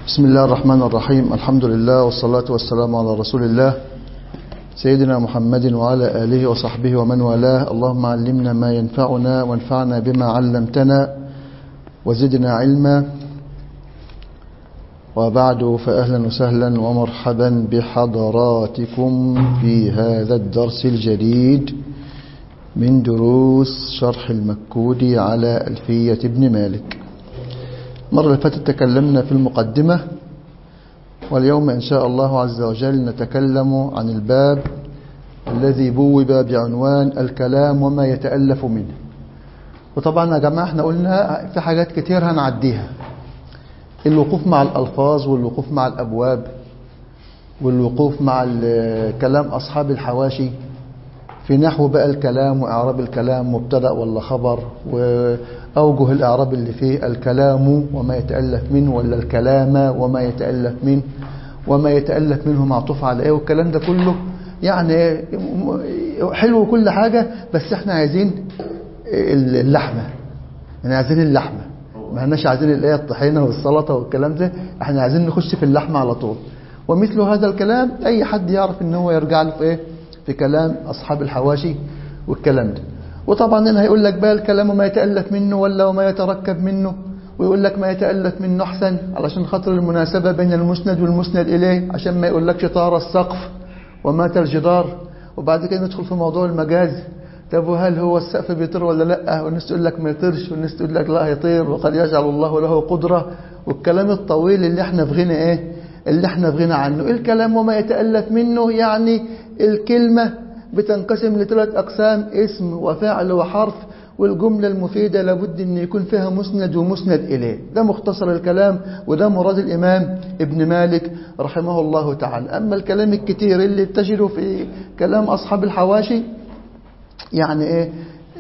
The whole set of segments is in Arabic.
بسم الله الرحمن الرحيم. الحمد لله والصلاة والسلام على رسول الله سيدنا محمد وعلى آله وصحبه ومن والاه. اللهم علمنا ما ينفعنا وانفعنا بما علمتنا وزدنا علما. وبعد، فأهلا وسهلا ومرحبا بحضراتكم في هذا الدرس الجديد من دروس شرح المكودي على ألفية ابن مالك. مرة اللي فاتت تكلمنا في المقدمة، واليوم إن شاء الله عز وجل نتكلم عن الباب الذي بوب بعنوان الكلام وما يتألف منه. وطبعا يا جماعة احنا قلنا في حاجات كتير هنعديها: الوقوف مع الألفاظ، والوقوف مع الأبواب، والوقوف مع كلام أصحاب الحواشي في نحو بقى الكلام وإعراب الكلام مبتدأ ولا خبر، وأوجه الإعراب اللي فيه الكلام وما يتألف منه، ولا الكلام وما يتألف منه، وما يتألف منه معطوف على إيه، والكلام ده كله يعني حلو وكل حاجة، بس احنا عايزين اللحمة، يعني عايزين اللحمة، ما احناش عايزين الايه الطحينة والسلطة والكلام ده، احنا عايزين نخش في اللحمة على طول. ومثل هذا الكلام أي حد يعرف ان هو يرجع له في ايه، في كلام أصحاب الحواشي والكلام ده. وطبعا هنا هيقول لك بقى الكلام ما يتألف منه ولا وما يتركب منه، ويقول لك ما يتألف منه أحسن علشان خاطر المناسبة بين المسند والمسند إليه، عشان ما يقول لكش طار السقف ومات الجدار. وبعد كده ندخل في موضوع المجاز. طب وهل هو السقف بيطير ولا لا؟ والناس تقول لك ما يطيرش، والناس تقول لك لا هيطير، وقد يجعل الله له قدرة، والكلام الطويل اللي احنا في غنى ايه، اللي احنا في غنى عنه. الكلام وما يتألف منه يعني الكلمة بتنقسم لثلاث أقسام: اسم وفعل وحرف، والجملة المفيدة لابد أن يكون فيها مسند ومسند إليه. ده مختصر الكلام، وده مراد الإمام ابن مالك رحمه الله تعالى. أما الكلام الكتير اللي تجده في كلام أصحاب الحواشي يعني إيه،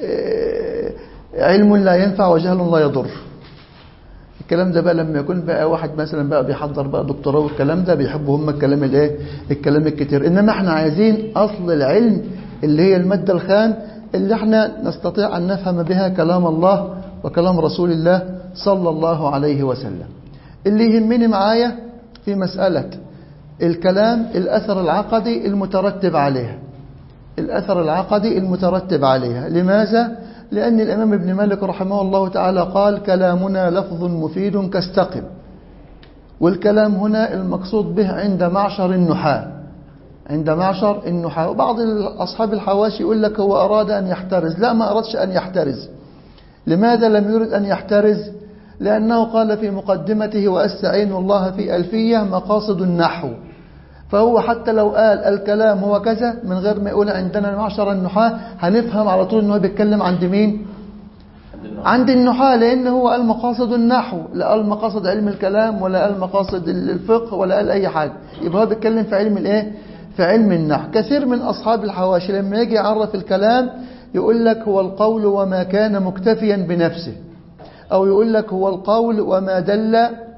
علم لا ينفع وجهل لا يضر. الكلام ده بقى لما يكون بقى واحد مثلا بقى بيحضر بقى دكتوراه والكلام ده، بيحبوا هم الكلام الايه، الكلام الكتير. انما احنا عايزين اصل العلم اللي هي المادة الخام اللي احنا نستطيع ان نفهم بها كلام الله وكلام رسول الله صلى الله عليه وسلم. اللي يهمني معايا في مسألة الكلام الأثر العقدي المترتب عليها، الأثر العقدي المترتب عليها. لماذا؟ لأن الإمام ابن مالك رحمه الله تعالى قال: كلامنا لفظ مفيد كاستقم. والكلام هنا المقصود به عند معشر النحاة، عند معشر النحاة. وبعض أصحاب الحواشي يقول لك هو أراد أن يحترز. لا، ما أردش أن يحترز. لماذا لم يرد أن يحترز؟ لأنه قال في مقدمته: وأستعين الله في ألفية مقاصد النحو. فهو حتى لو قال الكلام هو كذا من غير ما يقول عندنا معشر النحاة، هنفهم على طول انه بيتكلم عند مين؟ عند النحاة، لأن هو قال مقاصد النحو، لا قال مقاصد علم الكلام، ولا قال مقاصد الفقه، ولا قال أي حاجة. يبقى هو بيتكلم في علم الايه؟ في علم النحو. كثير من أصحاب الحواشي لما يجي يعرف الكلام يقول لك هو القول وما كان مكتفيا بنفسه، أو يقول لك هو القول وما دل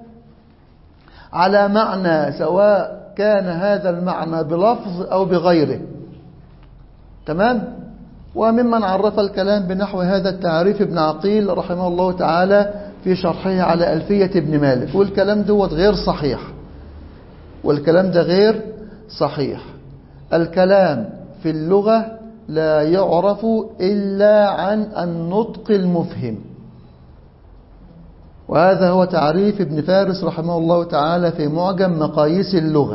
على معنى، سواء كان هذا المعنى بلفظ أو بغيره. تمام؟ وممن عرف الكلام بنحو هذا التعريف ابن عقيل رحمه الله تعالى في شرحه على ألفية ابن مالك. والكلام دوت غير صحيح، والكلام ده غير صحيح. الكلام في اللغة لا يعرف إلا عن النطق المفهم، وهذا هو تعريف ابن فارس رحمه الله تعالى في معجم مقاييس اللغة.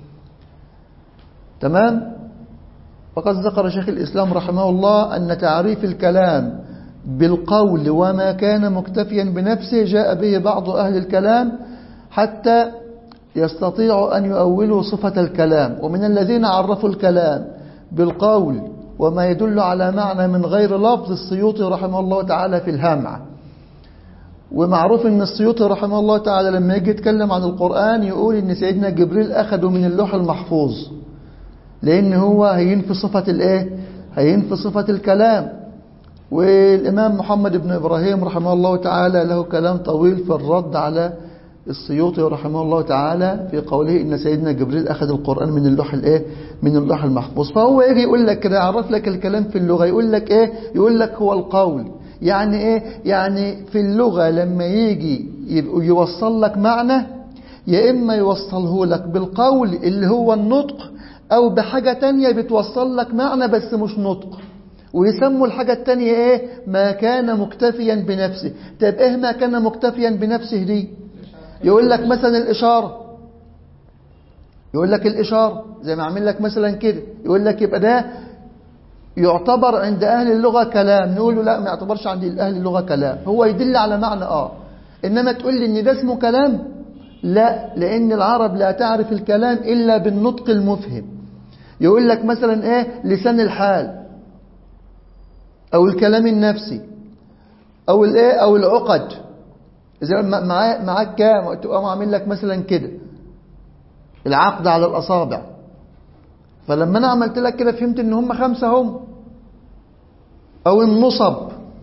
تمام؟ وقد ذكر شيخ الإسلام رحمه الله أن تعريف الكلام بالقول وما كان مكتفيا بنفسه جاء به بعض أهل الكلام حتى يستطيعوا أن يؤولوا صفة الكلام. ومن الذين عرفوا الكلام بالقول وما يدل على معنى من غير لفظ السيوطي رحمه الله تعالى في الهامعة. ومعروف ان السيوطي رحمه الله تعالى لما يجي يتكلم عن القرآن يقول ان سيدنا جبريل أخده من اللوح المحفوظ، لأن هو هينفي صفة الايه، هينفي صفة الكلام. والإمام محمد بن إبراهيم رحمه الله تعالى له كلام طويل في الرد على السيوطي رحمه الله تعالى في قوله ان سيدنا جبريل أخذ القرآن من اللوح الايه، من اللوح المحفوظ. فهو يجي يقول لك كده، يعرف لك الكلام في اللغة، يقول لك ايه، يقول لك هو القول. يعني ايه؟ يعني في اللغة لما يجي يوصل لك معنى يا إما يوصله لك بالقول اللي هو النطق، أو بحاجة تانية بتوصل لك معنى بس مش نطق، ويسموا الحاجة التانية إيه؟ ما كان مكتفيا بنفسه. طيب إيه ما كان مكتفيا بنفسه دي؟ يقول لك مثلا الإشارة، يقول لك الإشارة زي ما عمل لك مثلا كده، يقول لك يبقى ده يعتبر عند أهل اللغة كلام، نقول له لا ما يعتبرش عند أهل اللغة كلام، هو يدل على معنى إنما تقول لي إن ده اسمه كلام، لا، لأن العرب لا تعرف الكلام إلا بالنطق المفهم. يقول لك مثلا إيه؟ لسان الحال، أو الكلام النفسي، أو الإيه؟ أو العقد. إذا معاك كام تقوم عامل لك مثلا كده العقد على الأصابع، فلما أنا عملت لك كده فهمت إن هم 5 هم. أو النصب،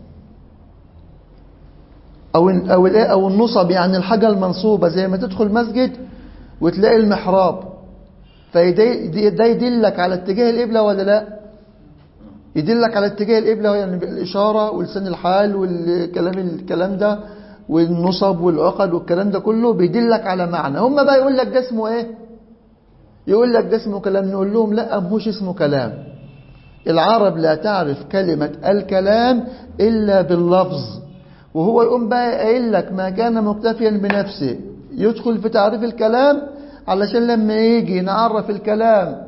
أو النصب يعني الحاجة المنصوبة، زي ما تدخل مسجد وتلاقي المحراب، فده يدلك على اتجاه القبلة ولا لا؟ يدلك على اتجاه القبلة، يعني بالإشارة ولسان الحال والكلام ده والنصب والعقد والكلام ده كله بيدلك على معنى. هم بقى يقول لك ده اسمه ايه؟ يقول لك ده اسمه كلام. نقول لهم لا، مش اسمه كلام. العرب لا تعرف كلمة الكلام إلا باللفظ، وهو يقوم بقى قايل لك ما كان مكتفيا بنفسه، يدخل في تعريف الكلام علشان لما يجي نعرف الكلام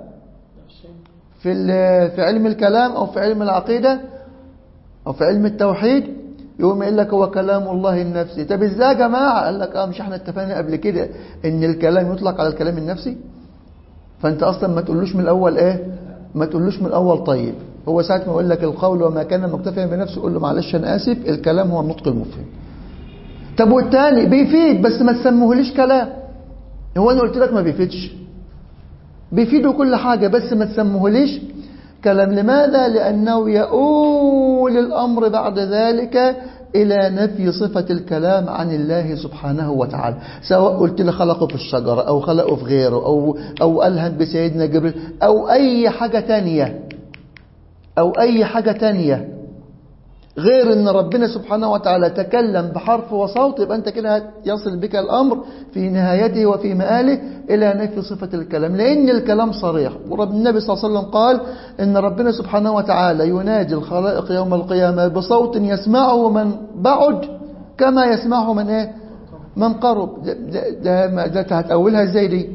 في علم الكلام أو في علم العقيدة أو في علم التوحيد، يقوم يقول لك هو كلام الله النفسي. طب ازاي يا جماعة؟ قال لك مش احنا اتفقنا قبل كده ان الكلام يطلق على الكلام النفسي؟ فانت اصلا ما تقولوش من الاول ايه؟ ما تقولوش من الاول. طيب هو ساعة ما يقول لك القول وما كان مكتفيا بنفسه، قول له معلش انا اسف، الكلام هو النطق المفهم. طب والتاني بيفيد بس ما تسموهليش كلام. هو انا قلت لك ما بيفيدش؟ بيفيدوا كل حاجة بس ما تسموهليش كلام. لماذا؟ لأنه يؤول الأمر بعد ذلك إلى نفي صفة الكلام عن الله سبحانه وتعالى، سواء قلت له خلقه في الشجرة أو خلقه في غيره أو ألهم بسيدنا جبريل أو أي حاجة تانية غير أن ربنا سبحانه وتعالى تكلم بحرف وصوت، يبقى أنت كده يصل بك الأمر في نهايته وفي مآله إلى نفي صفة الكلام، لأن الكلام صريح. والنبي صلى الله عليه وسلم قال إن ربنا سبحانه وتعالى ينادي الخلائق يوم القيامة بصوت يسمعه من بعد كما يسمعه من إيه؟ من قرب. ده هتأولها إزاي دي؟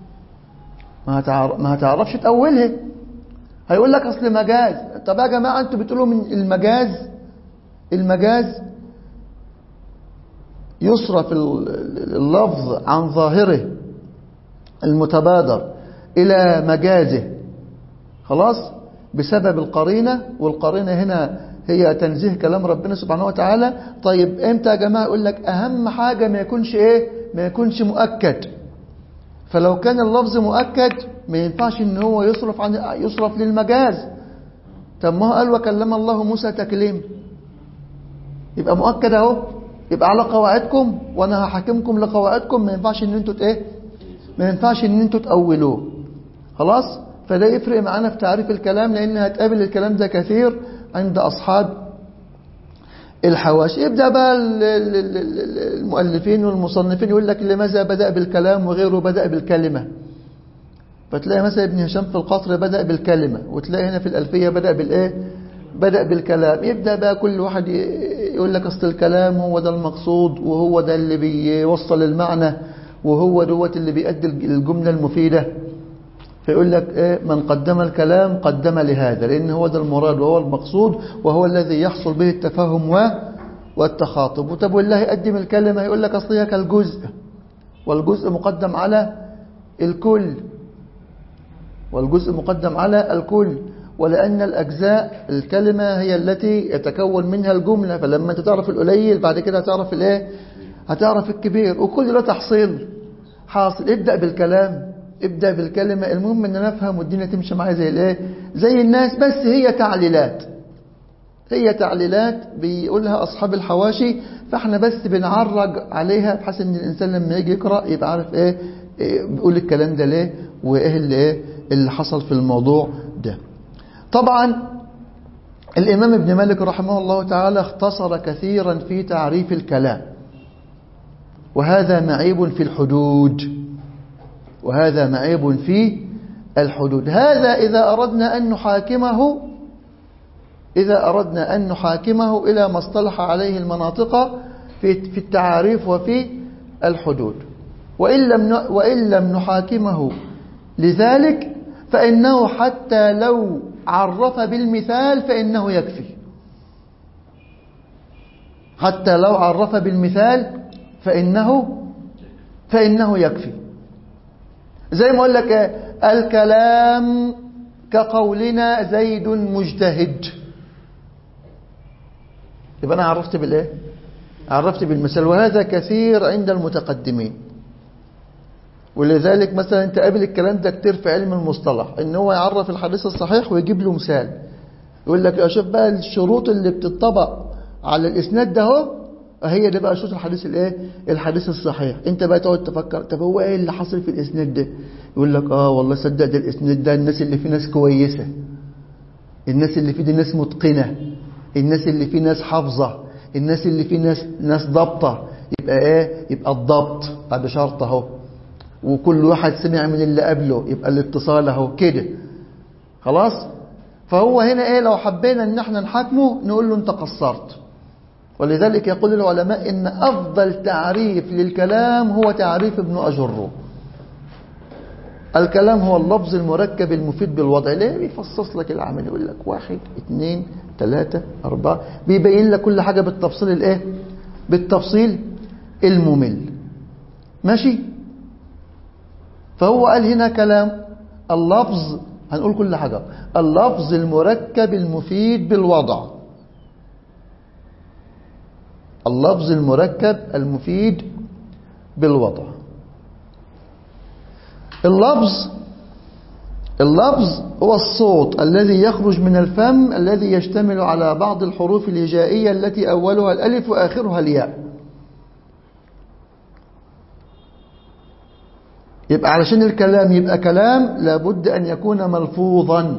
ما هتعرفش تأولها. هيقول لك أصل مجاز. طب يا جماعة أنتوا بتقولوا من المجاز يصرف اللفظ عن ظاهره المتبادر إلى مجازه، خلاص، بسبب القرينة، والقرينة هنا هي تنزيه كلام ربنا سبحانه وتعالى. طيب امتى يا جماعة؟ يقول لك أهم حاجة ما يكونش مؤكد. فلو كان اللفظ مؤكد ما ينفعش ان هو يصرف للمجاز. طب ما هو قال وكلم الله موسى تكليم، يبقى مؤكد اهو، يبقى على قواعدكم وانا هحاكمكم لقواعدكم، ما ينفعش ان انتوا تأولوه. خلاص. فده يفرق معانا في تعريف الكلام، لان هتقابل الكلام ده كثير عند اصحاب الحواشي. يبدأ بقى المؤلفين والمصنفين يقول لك لماذا بدأ بالكلام وغيره بدأ بالكلمة. فتلاقي مثلا ابن هشام في القصر بدأ بالكلمة، وتلاقي هنا في الألفية بدأ بالكلام. يبدأ بقى كل واحد يقول لك أصل الكلام هو ده المقصود، وهو ده اللي بيوصل المعنى، وهو دوت اللي بيؤدي الجملة المفيدة. فيقول لك من قدم الكلام قدم لهذا، لأن هو ده المراد وهو المقصود وهو الذي يحصل به التفاهم والتخاطب. وطب والله يقدم الكلمة، يقول لك أصلها كالجزء، والجزء مقدم على الكل، ولأن الأجزاء الكلمة هي التي يتكون منها الجملة. فلما أنت تعرف القليل بعد كده هتعرف الكبير، وكل ده تحصيل حاصل. ابدأ بالكلمة، المهم ان نفهم والدنيا تمشي معايا زي الناس. بس هي تعليلات بيقولها أصحاب الحواشي، فاحنا بس بنعرج عليها بحيث ان الإنسان لما يجي يقرأ يبقى عارف بيقول الكلام ده ليه، وايه اللي حصل في الموضوع ده. طبعا الإمام ابن مالك رحمه الله تعالى اختصر كثيرا في تعريف الكلام، وهذا معيب في الحدود، وهذا معيب في الحدود. هذا إذا أردنا أن نحاكمه إلى ما اصطلح عليه المناطق في التعاريف وفي الحدود. وإن لم نحاكمه لذلك فإنه حتى لو عرف بالمثال فإنه يكفي، حتى لو عرف بالمثال فإنه يكفي. زي ما أقول لك الكلام كقولنا زيد مجتهد، يبقى أنا عرفت بالإيه؟ عرفت بالمثال. وهذا كثير عند المتقدمين، ولذلك مثلا انت قابل الكلام ده كتير في علم المصطلح، ان هو يعرف الحديث الصحيح ويجيب له مثال، يقول لك شوف بقى الشروط اللي بتطبق على الاسناد ده اهو، هي ده بقى شروط الحديث الايه؟ الحديث الصحيح. انت بقى تقعد تفكر طب هو ايه اللي حصل في الاسناد ده؟ يقول لك والله صدق ده الاسناد ده الناس اللي فيه ناس كويسه، الناس اللي فيه دي ناس متقنه، الناس اللي فيه ناس حافظه، الناس اللي فيه ناس ضابطه. يبقى ايه؟ يبقى الضبط بعد شرط اهو، وكل واحد سمع من اللي قبله، يبقى الاتصال اهو كده خلاص. فهو هنا ايه؟ لو حبينا ان احنا نحاكمه نقول له انت قصرت. ولذلك يقول العلماء ان افضل تعريف للكلام هو تعريف ابن أجره. الكلام هو اللفظ المركب المفيد بالوضع. ليه؟ بيفصص لك العمل، يقول لك 1 2 3 4، بيبين لك كل حاجة بالتفصيل الايه؟ بالتفصيل الممل. ماشي. فهو قال هنا كلام اللفظ، هنقول كل حاجة، اللفظ المركب المفيد بالوضع، اللفظ المركب المفيد بالوضع. اللفظ هو الصوت الذي يخرج من الفم الذي يشتمل على بعض الحروف الهجائية التي أولها الألف وآخرها الياء. يبقى علشان الكلام يبقى كلام لابد أن يكون ملفوظا.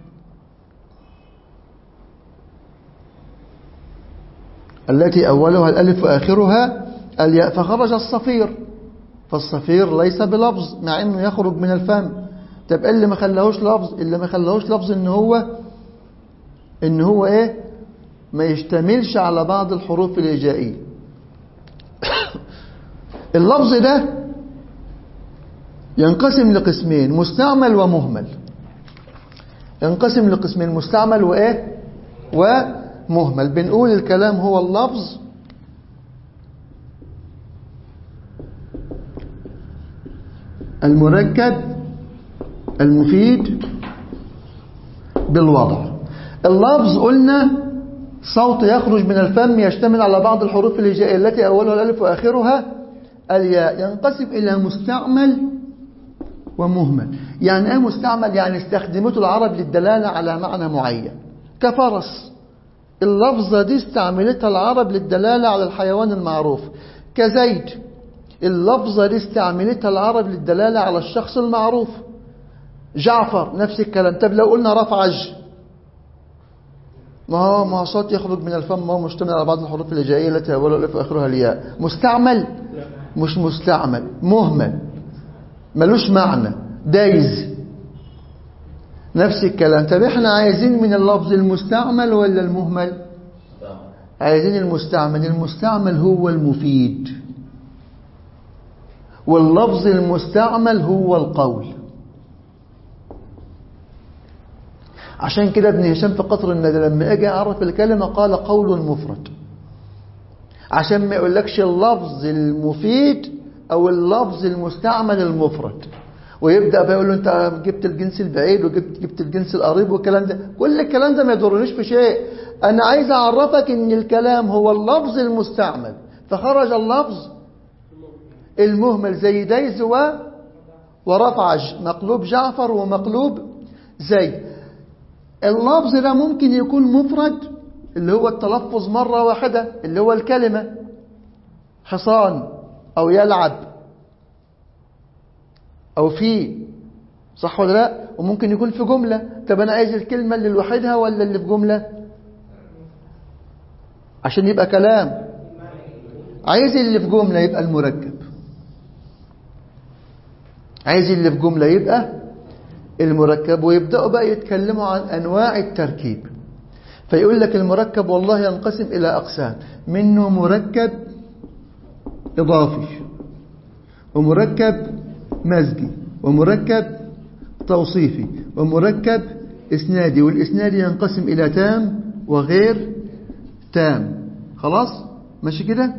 التي أولها الألف وآخرها الياء. فخرج الصفير، فالصفير ليس بلفظ مع أنه يخرج من الفم. طب اللي ما خلاهوش لفظ، اللي ما خلاهوش لفظ إن هو إيه؟ ما يشتملش على بعض الحروف الهجائية. اللفظ ده ينقسم لقسمين، مستعمل ومهمل. ينقسم لقسمين، مستعمل وإيه؟ ومهمل. بنقول الكلام هو اللفظ المركب المفيد بالوضع. اللفظ قلنا صوت يخرج من الفم يشتمل على بعض الحروف الهجائية التي أولها الألف وآخرها الياء. ينقسم إلى مستعمل ومهمل. يعني ايه مستعمل؟ يعني استخدمته العرب للدلالة على معنى معين، كفرس، اللفظة دي استعملتها العرب للدلالة على الحيوان المعروف. كزيد، اللفظة دي استعملتها العرب للدلالة على الشخص المعروف. جعفر نفس الكلام. طب لو قلنا رفعج، ما هو صوت يخرج من الفم، ما هو مشتمل على بعض الحروف الهجائية التي أولها الألف وآخرها الياء. مستعمل؟ مش مستعمل، مهمل، ملوش معنى. دايز نفس الكلام. طب احنا عايزين من اللفظ المستعمل ولا المهمل؟ عايزين المستعمل. المستعمل هو المفيد، واللفظ المستعمل هو القول. عشان كده ابن هشام في قطر الندى لما اجى يعرف الكلمة قال قول مفرد، عشان ما يقولكش اللفظ المفيد او اللفظ المستعمل المفرد، ويبدأ بيقول له انت جبت الجنس البعيد وجبت الجنس القريب والكلام ده. كل الكلام ده ما يضرنيش في شيء، انا عايز اعرفك ان الكلام هو اللفظ المستعمل، فخرج اللفظ المهمل زي دايز ورفعج، مقلوب جعفر ومقلوب زيد. اللفظ ده ممكن يكون مفرد اللي هو التلفظ مرة واحدة اللي هو الكلمة حصان أو يلعب أو في، صح ولا لا؟ وممكن يكون في جملة. طب أنا عايز الكلمة اللي لوحدها ولا اللي في جملة عشان يبقى كلام؟ عايز اللي في جملة يبقى المركب، عايز اللي في جملة يبقى المركب. ويبدأوا بقى يتكلموا عن أنواع التركيب. فيقول لك المركب والله ينقسم إلى أقسام، منه مركب إضافي، ومركب مزجي، ومركب توصيفي، ومركب إسنادي. والإسنادي ينقسم إلى تام وغير تام. خلاص ماشي كده.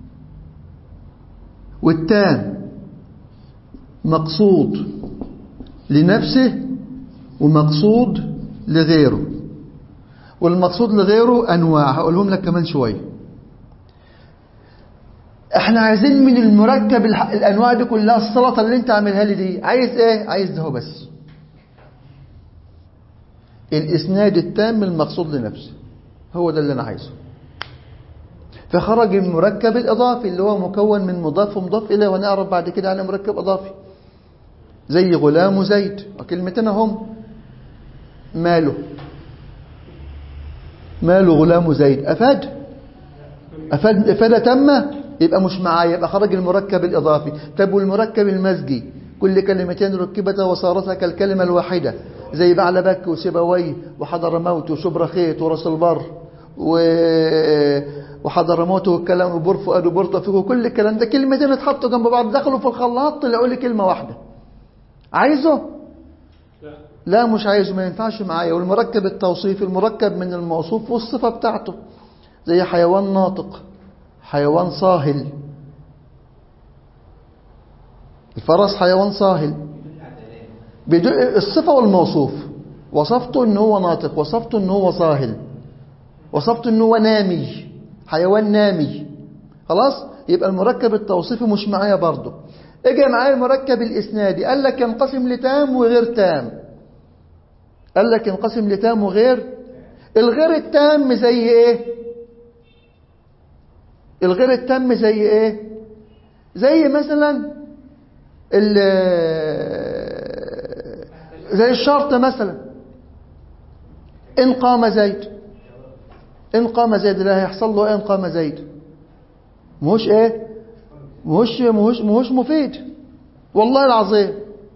والتام مقصود لنفسه ومقصود لغيره. والمقصود لغيره أنواع هقولهم لك كمان شوية. احنا عايزين من المركب الأنواع دي كلها. السلطة اللي انت عاملها لي دي عايز ايه؟ عايز ده بس الإسناد التام المقصود لنفسه، هو ده اللي أنا عايزه. فخرج المركب الإضافي اللي هو مكون من مضاف ومضاف إليه، ونعرف بعد كده على مركب إضافي زي غلام وزيد، وكلمتين هم. ماله غلام وزيد؟ أفاد إفادة تامة، يبقى مش معايا، يبقى خرج المركب الإضافي. طب والمركب المزجي كل كلمتين ركبتا وصارتا كالكلمة الواحدة زي بعلبك وسيبويه وحضرموت وشبرخيت وراس البر وحضرموت والكلام وبور فؤاد وبورطفيق وكل الكلام ده كلمتين اتحطوا جنب بعض دخلوا في الخلاط طلعوا لي كلمة واحدة. عايزه؟ لا مش عايزه، ما ينفعش معايا. والمركب التوصيفي المركب من الموصوف والصفة بتاعته زي حيوان ناطق، حيوان صاهل. الفرس حيوان صاهل، الصفة والموصوف. وصفته ان هو ناطق، وصفته ان هو صاهل، وصفته ان هو نامي، حيوان نامي. خلاص يبقى المركب التوصيفي مش معايا برضه. اجي معايا المركب الاسنادي، قال لك ينقسم لتام وغير تام. قال لك ينقسم لتام وغير. الغير التام زي ايه؟ الغير التام زي ايه؟ زي مثلا زي الشرط مثلا، إن قام زيد. إن قام زيد لا هيحصل له إن قام زيد، مش إيه؟ مش مفيد والله العظيم.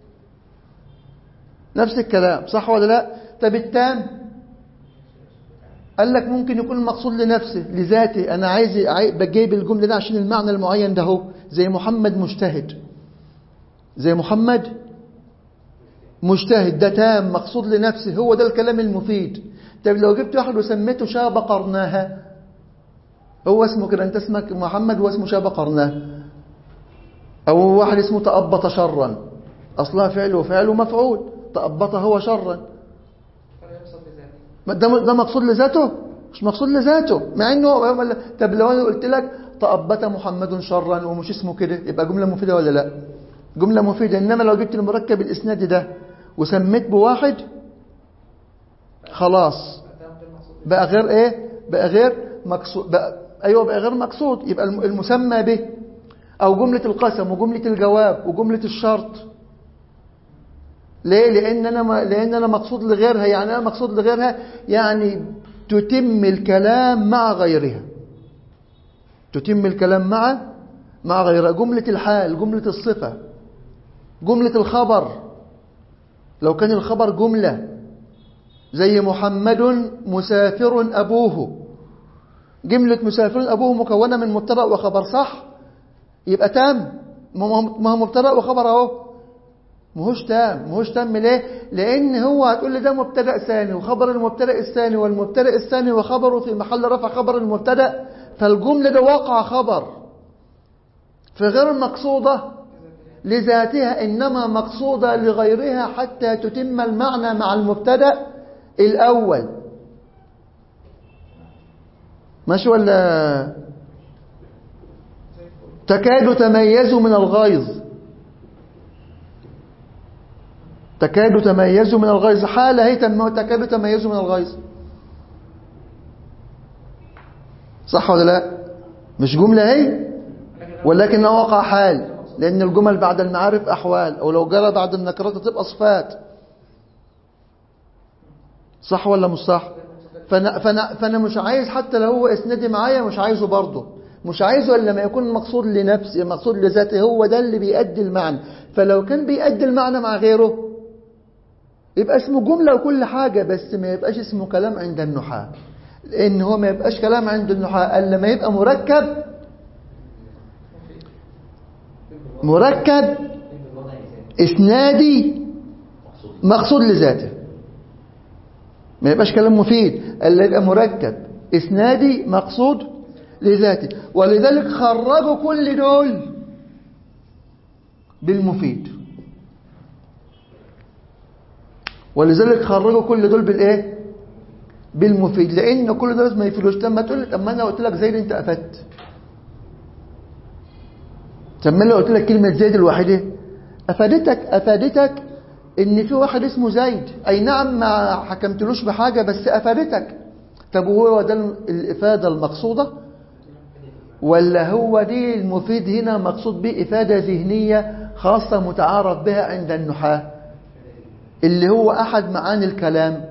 نفس الكلام صح ولا لا؟ طب التام قال لك ممكن يكون المقصود لنفسه لذاته. أنا عايز بجيب الجملة ده عشان المعنى المعين ده هو. زي محمد مجتهد، زي محمد مجتهد، ده تام مقصود لنفسه، هو ده الكلام المفيد. طب لو جبت واحد وسميته شاب قرناها، هو اسمه كده، انت اسمك محمد واسمه شاب قرناها. او واحد اسمه تأبط شرا، اصلها فعل وفعل ومفعول، تأبط هو شرا، ده مقصود لذاته؟ مش مقصود لذاته، مع انه. طب لو انا قلت لك تأبط محمد شرا ومش اسمه كده، يبقى جملة مفيدة ولا لا؟ جملة مفيدة. إنما لو جبت المركب الإسنادي ده وسميت بواحد خلاص بقى غير إيه؟ بقى غير مقصود. أيوة بقى غير مقصود. يبقى المسمى به أو جملة القسم وجملة الجواب وجملة الشرط. ليه؟ لأن أنا مقصود لغيرها. يعني أنا مقصود لغيرها يعني تتم الكلام مع غيرها، تتم الكلام مع غيرها. جملة الحال، جملة الصفة، جملة الخبر. لو كان الخبر جملة زي محمد مسافر أبوه، جملة مسافر أبوه مكونة من مبتدأ وخبر صح؟ يبقى تام. ما هو مبتدأ وخبر اهو، مهوش تام. ليه؟ لأن هو هتقول لي ده مبتدأ ثاني وخبر المبتدأ الثاني، والمبتدأ الثاني وخبره في محل رفع خبر المبتدأ، فالجملة ده واقع خبر فغير مقصودة لذاتها، إنما مقصودة لغيرها حتى تتم المعنى مع المبتدأ الأول. ماشي ولا؟ تكاد تميز من الغيظ، تكاد تميز من الغيظ، حالة هي تكاد تميز من الغيظ، صح ولا لا؟ مش جملة هي، ولكنها وقع حال، لأن الجمل بعد المعارف أحوال، أو لو جرى بعد النكرات تبقى صفات، صح ولا مش صح؟ فأنا مش عايز، حتى لو هو إسنادي معايا مش عايزه برضه، مش عايزه إلا لما يكون مقصود لنفسه، مقصود لذاته، هو ده اللي بيؤدي المعنى. فلو كان بيؤدي المعنى مع غيره يبقى اسمه جملة وكل حاجة، بس ما يبقاش اسمه كلام عند النحاة. لأن هو ما يبقاش كلام عند النحاة إلا لما يبقى مركب إسنادي مقصود لذاته. ما يبقاش كلام مفيد إلا يبقى مركب إسنادي مقصود لذاته. ولذلك خرجوا كل دول بالمفيد، ولذلك خرجوا كل دول بالإيه؟ بالمفيد، لأن كل دول ما يفيدوش. لما تقول لي طب ما أنا قلت لك زيد أنت أفدت، طب ما أنا قلت لك كلمة زيد الواحدة أفادتك إن في واحد اسمه زيد، أي نعم ما حكمتلوش بحاجة بس أفادتك. طب هو ده الإفادة المقصودة، ولا هو دي المفيد هنا مقصود به إفادة ذهنية خاصة متعارف بها عند النحاة، اللي هو أحد معاني الكلام،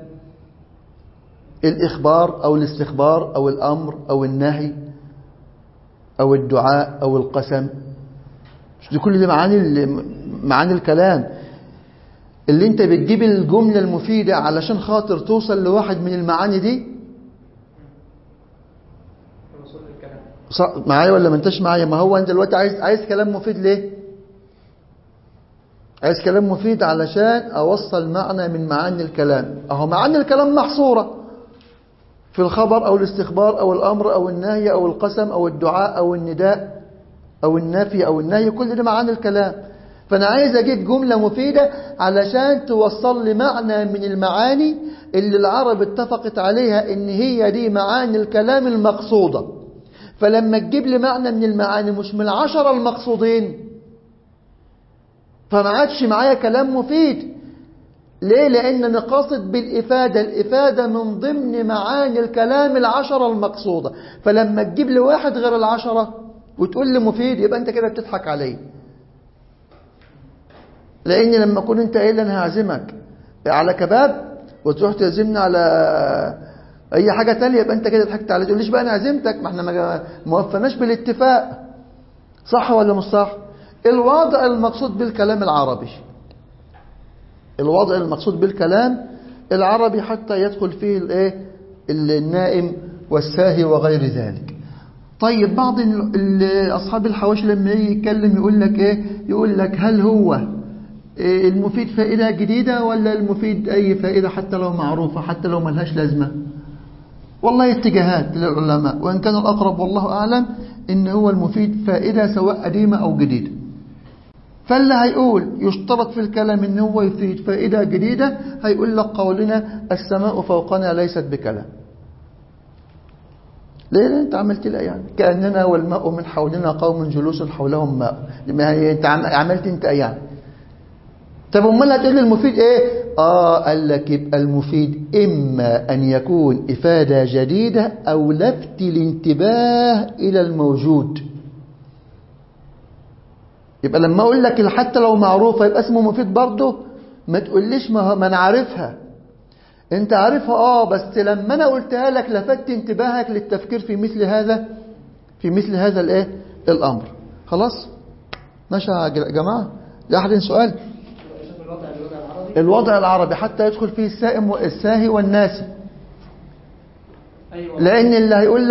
الإخبار أو الاستخبار أو الأمر أو النهي أو الدعاء أو القسم. دي كل دي معاني الكلام، اللي انت بتجيب الجملة المفيدة علشان خاطر توصل لواحد من المعاني دي. معايا ولا ما انتش معايا؟ ما هو انت دلوقتي عايز كلام مفيد ليه؟ عايز كلام مفيد علشان اوصل معنى من معاني الكلام. اهو معاني الكلام محصورة في الخبر او الاستخبار او الامر او النهي او القسم او الدعاء او النداء او النفي او النهي، كل ده معاني الكلام. فانا عايز اجيب جملة مفيدة علشان توصل لي معنى من المعاني اللي العرب اتفقت عليها ان هي دي معاني الكلام المقصودة. فلما تجيب لي معنى من المعاني مش من 10 المقصودين، فما عادش معايا كلام مفيد. ليه؟ لأنني قاصد بالإفادة، الإفادة من ضمن معاني الكلام 10 المقصودة. فلما تجيب لي واحد غير 10 وتقول لي مفيد، يبقى أنت كده بتضحك علي. لأن لما أكون أنت قايل أنا هعزمك على كباب وتروح تعزمني على أي حاجة تانية، يبقى أنت كده ضحكت علي. تقوليش بقى أنا عزمتك، ما احنا ما وفناش بالاتفاق. صح ولا مش صح؟ الوضع المقصود بالكلام العربي، الوضع المقصود بالكلام العربي حتى يدخل فيه الايه النائم والساهي وغير ذلك. طيب بعض أصحاب الحواشي لما يجي يتكلم يقول لك ايه؟ يقول لك هل هو المفيد فائدة جديدة ولا المفيد أي فائدة حتى لو معروفة حتى لو ملهاش لازمة؟ والله اتجاهات للعلماء، وإن كان الأقرب والله أعلم إن هو المفيد فائدة سواء قديمة أو جديدة. فاللي هيقول يشترط في الكلام إن هو يفيد فائدة جديدة هيقول لك قولنا السماء فوقنا ليست بكلام. ليه انت عملت لها يعني كأننا والماء من حولنا قوم جلوس حولهم ماء؟ لما انت عملت انت يعني. طب امال هتقول لي المفيد ايه؟ قال لك يبقى المفيد اما ان يكون افادة جديدة او لفت الانتباه الى الموجود. يبقى لما اقول لك حتى لو معروفة يبقى اسمه مفيد برضه. ما تقوليش ما انا عارفها، انت عارفها بس لما انا قلتها لك لفت انتباهك للتفكير في مثل هذا الايه الامر. خلاص ماشي يا جماعه؟ لاحد سؤال؟ الوضع العربي حتى يدخل فيه السائم والساهي والناسي. لان اللي هيقول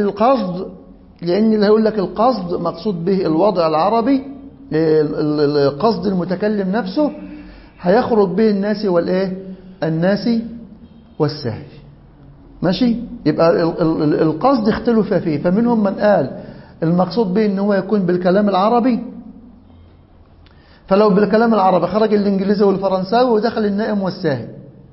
لك القصد مقصود به الوضع العربي، القصد المتكلم نفسه هيخرج به الناسي والايه الناسي والساهي. ماشي؟ يبقى القصد اختلف فيه. فمنهم من قال المقصود به ان هو يكون بالكلام العربي، فلو بالكلام العربي خرج الانجليزي والفرنساوي ودخل النائم والساهي.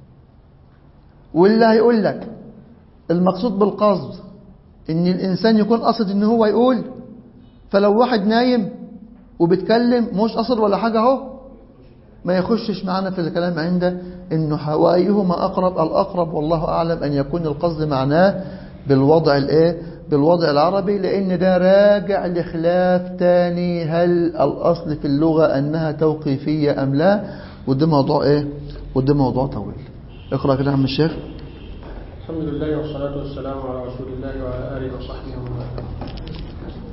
واللي هيقول لك المقصود بالقصد ان الانسان يكون قصد ان هو يقول، فلو واحد نايم وبيتكلم مش قصد ولا حاجه اهو ما يخشش معنا في الكلام عند النحاة. وأيهما أقرب؟ الأقرب والله أعلم أن يكون القصد معناه بالوضع العربي، لأن ده راجع لخلاف تاني، هل الأصل في اللغة أنها توقيفية أم لا؟ وده موضوع طويل. اقرأ كده عم الشيخ. الحمد لله والصلاة والسلام على رسول الله وعلى آله وصحبه ومن والاه.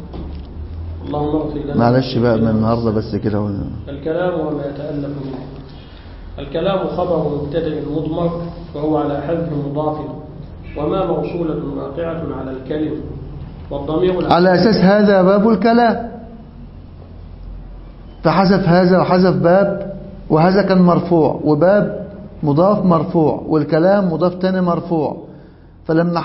اللهم اغفر لنا. معلش بقى من النهارده بس كده. الكلام وما يتألف منه. الكلام خبر مبتدأ مضمر وهو على حذف مضاف، وما موصولة واقعة على الكلم، والضمير على أساس هذا باب الكلام، فحذف هذا وحذف باب، وهذا كان مرفوع وباب مضاف مرفوع والكلام مضاف تاني مرفوع، فلما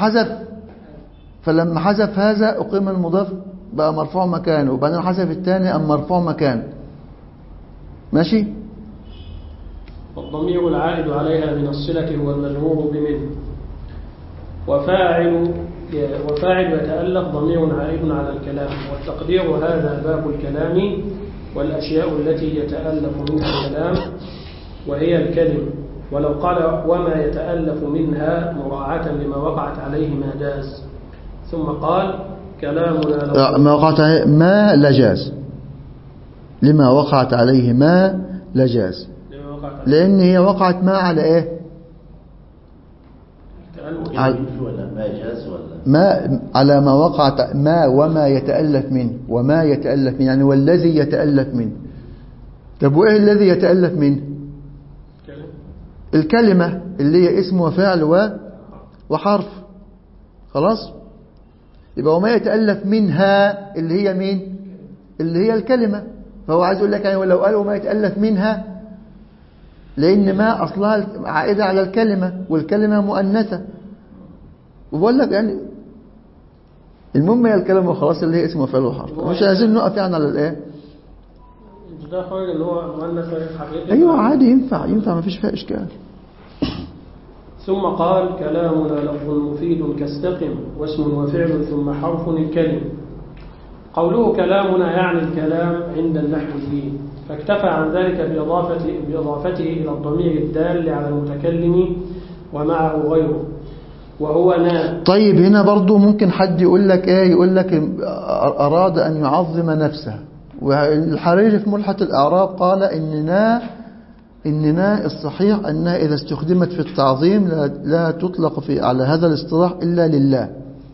حذف هذا أقيم المضاف بقى مرفوع مكانه، وبعدين حذف الثاني أم مرفوع مكانه. ماشي. والضمير العائد عليها من الصلة هو المجرور بمن، وفاعل يتألف ضمير عائد على الكلام، والتقدير هذا باب الكلام والأشياء التي يتألف منها الكلام وهي الكلم، ولو قال وما يتألف منها مراعاة لما وقعت عليه ما جاز، ثم قال كلامنا ما وقعت عليه ما لجاز، لما وقعت عليه ما لجاز، لأن هي وقعت ما على إيه؟ ما على ما وقعت ما وما يتألف منه، وما يتألف منه يعني والذي يتألف منه. طب وإيه الذي يتألف منه؟ الكلمة اللي هي اسم وفعل وحرف. خلاص. يبقى وما يتألف منها اللي هي مين؟ اللي هي الكلمة. فهو عايز يقول لك يعني ولو قال وما يتألف منها، لأن ما أصلها عائدة على الكلمة والكلمة مؤنثة، وبقول لك يعني المهم هي الكلمة وخلاص اللي هي اسم وفعل وحرف، مش عايزين نقف يعني على الايه. ده خارج اللي هو مؤنث حقيقي. ايوه عادي، ينفع ما فيش فيها اشكال. ثم قال كلامنا لفظ مفيد كاستقم، واسم وفعل ثم حرف الكلم. قوله كلامنا يعني الكلام عند النحويين، فاكتفى عن ذلك بإضافته إلى الضمير الدال على المتكلم ومعه غيره وهو نا. طيب هنا برضو ممكن حد يقول لك ايه، يقول لك أراد أن يعظم نفسه، والحريري في ملحة الأعراب قال إننا الصحيح أنها إذا استخدمت في التعظيم لا تطلق على هذا الاصطلاح إلا لله.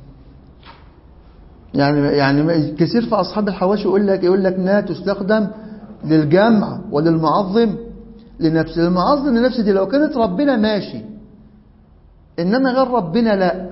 يعني كثير في أصحاب الحواشي يقول لك نا تستخدم للجمع وللمعظم لنفسه. المعظم لنفسه دي لو كانت ربنا ماشي، إنما غير ربنا لا،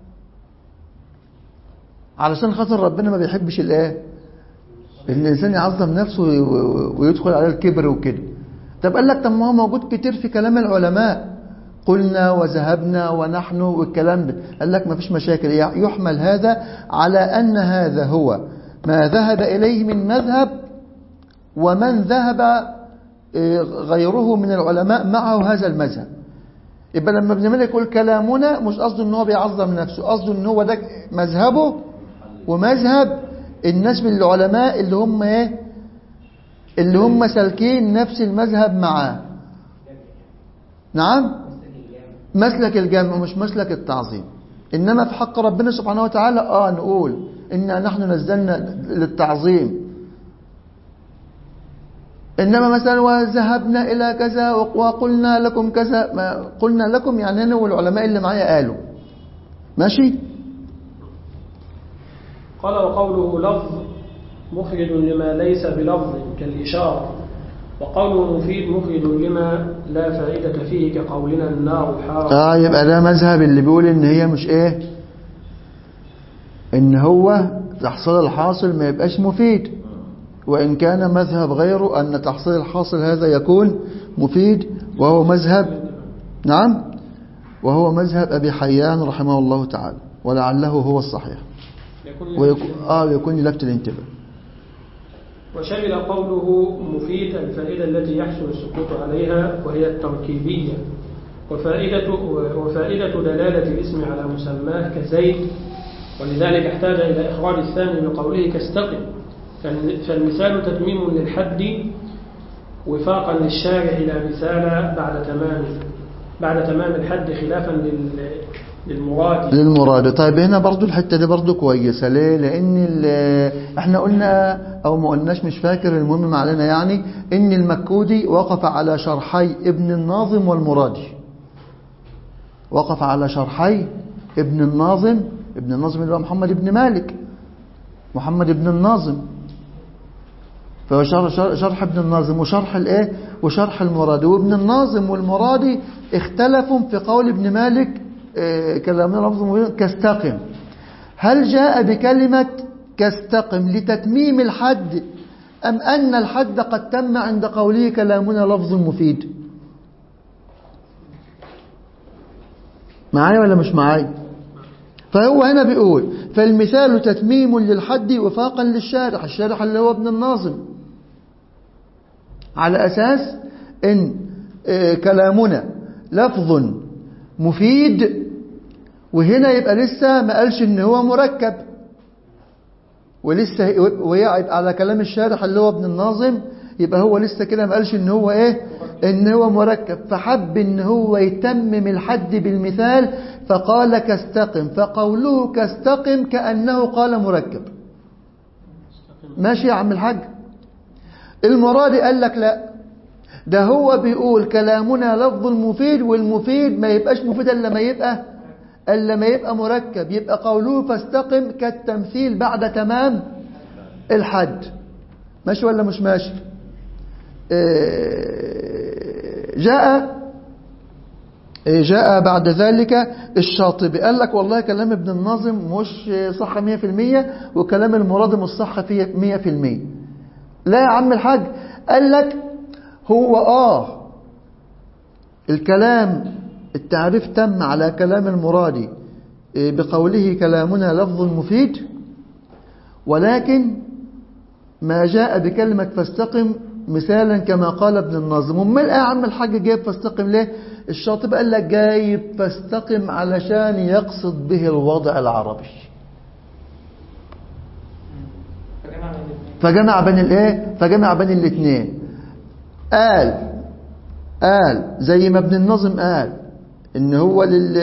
علشان خاطر ربنا ما بيحبش الايه، ان الانسان يعظم نفسه ويدخل على الكبر وكده. طب قال لك طب ما هو موجود كتير في كلام العلماء، قلنا وذهبنا ونحن والكلام ده. قال لك ما فيش مشاكل، يحمل هذا على أن هذا هو ما ذهب إليه من مذهب، ومن ذهب غيره من العلماء معه هذا المذهب. يبقى لما ابن مالك يقول كلامنا، مش قصده ان هو بيعظم نفسه، قصده ان هو ده مذهبه ومذهب الناس من العلماء اللي هم ايه، اللي هم سالكين نفس المذهب معاه. نعم، مسلك الجمع مش مسلك التعظيم. انما في حق ربنا سبحانه وتعالى نقول إنا نحن نزلنا للتعظيم، إنما مثلا وذهبنا إلى كذا وقلنا لكم كذا، ما قلنا لكم يعني أنا والعلماء اللي معايا قالوا. ماشي. قال وقوله لفظ مخرج لما ليس بلفظ كالإشارة، وقوله مفيد مخرج لما لا فائدة فيه كقولنا النار حارة. يبقى ده مذهب اللي بيقول إن هي مش إيه، إن هو تحصيل الحاصل ما يبقاش مفيد، وإن كان مذهب غيره أن تحصيل الحاصل هذا يكون مفيد، وهو مذهب نعم، وهو مذهب أبي حيان رحمه الله تعالى، ولعله هو الصحيح، ويكون لفت الانتباه. وشمل قوله مفيد الفائدة التي يحصل السقوط عليها، وهي التركيبية، وفائدة دلالة الاسم على مسماه كزيد، ولذلك احتاج إلى إخراج الثاني بقوله كاستقم، فالمثال تتميم للحد وفاقا للشارع إلى مثال بعد تمام الحد خلافا للمراد. طيب هنا برضو الحتة دي برضو كويسة. ليه؟ لأن احنا قلنا أو ما قلناش مش فاكر، المهم معلنا يعني إن المكودي وقف على شرحي ابن الناظم والمرادي، وقف على شرحي ابن الناظم اللي هو محمد بن مالك، محمد بن الناظم فهو شرح ابن الناظم وشرح الايه وشرح المرادي. وابن الناظم والمرادي اختلفوا في قول ابن مالك كلامنا لفظ كاستقم، هل جاء بكلمة كاستقم لتتميم الحد أم أن الحد قد تم عند قوله كلامنا لفظ مفيد؟ معايا ولا مش معايا؟ فهو هنا بيقول فالمثال تتميم للحد وفاقا للشارح، الشارح اللي هو ابن الناظم، على أساس إن كلامنا لفظ مفيد، وهنا يبقى لسه ما قالش إن هو مركب، ولسه ويبقى على كلام الشارح اللي هو ابن الناظم يبقى هو لسه كده ما قالش إن هو إيه إن هو مركب، فحب إن هو يتمم الحد بالمثال فقال كاستقم، فقوله كاستقم كأنه قال مركب. ماشي يا عم الحاج؟ المرادي قال لك لا، ده هو بيقول كلامنا لفظ المفيد، والمفيد ما يبقاش مفيد إلا ما يبقى مركب، يبقى قوله فاستقم كالتمثيل بعد تمام الحد. ماشي ولا مش ماشي؟ جاء بعد ذلك الشاطبي قال لك والله كلام ابن الناظم مش صح 100% وكلام المراد مش صح 100%. لا يا عم الحاج، قال لك هو الكلام التعريف تم على كلام المرادي بقوله كلامنا لفظ مفيد، ولكن ما جاء بكلمة فاستقم مثالا كما قال ابن الناظم. امال يا عم الحاج جايب فاستقم ليه؟ الشاطبي قال لك جايب فاستقم علشان يقصد به الوضع العربي، فجمع بين الايه فجمع بين الاثنين. قال زي ما ابن الناظم قال ان هو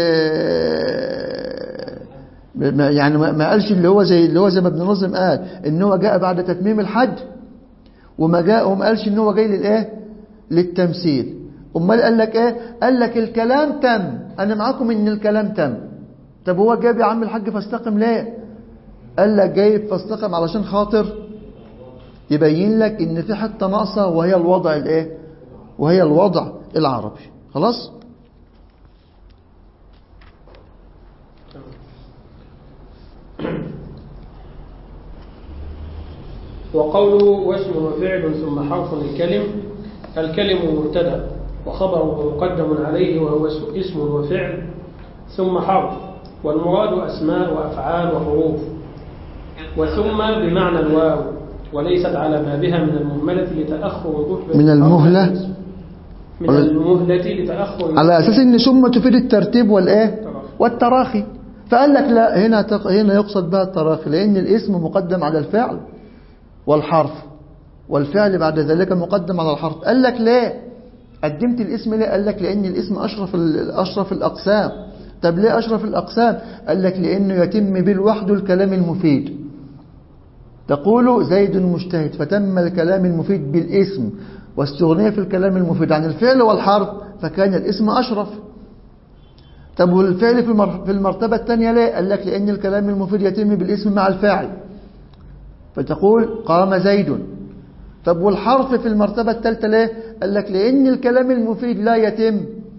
يعني ما قالش اللي هو زي ما ابن الناظم قال ان هو جاء بعد تتميم الحد، وما قالش ان هو جاي للايه للتمثيل. امال قال لك ايه؟ قال لك الكلام تم، انا معاكم ان الكلام تم. طب هو جايب يا عم الحاج فاستقم ليه؟ قال لك جايب فاستقم علشان خاطر يبين لك ان في حته ناقصه، وهي الوضع الايه وهي الوضع العربي. خلاص؟ وقوله واسم وفعل ثم حرف الكلم مبتدا وخبره مقدم عليه وهو اسم وفعل ثم حرف، والمراد أسماء وأفعال وحروف، وثم بمعنى الواو، وليست على ما بها من المهملة لتأخر الرتبة من المهلة لتأخر على أساس أن ثم تفيد الترتيب والتراخي. فقال لك لا، هنا يقصد بها التراخي، لأن الاسم مقدم على الفعل والحرف، والفعل بعد ذلك مقدم على الحرف. قال لك لا، قدمت الاسم ليه؟ قال لك لأن الاسم أشرف الأقسام. طب ليه أشرف الأقسام؟ قال لك لأنه يتم بالوحده الكلام المفيد. تقول زيد مجتهد، فتم الكلام المفيد بالاسم، واستغني في الكلام المفيد عن الفعل والحرف، فكان الاسم أشرف. طب والفعل في المرتبة الثانية ليه؟ قال لك لأن الكلام المفيد يتم بالاسم مع الفاعل، فتقول قام زيد. طب والحرف في المرتبة الثالثة ليه؟ قال لك لأن الكلام المفيد لا يتم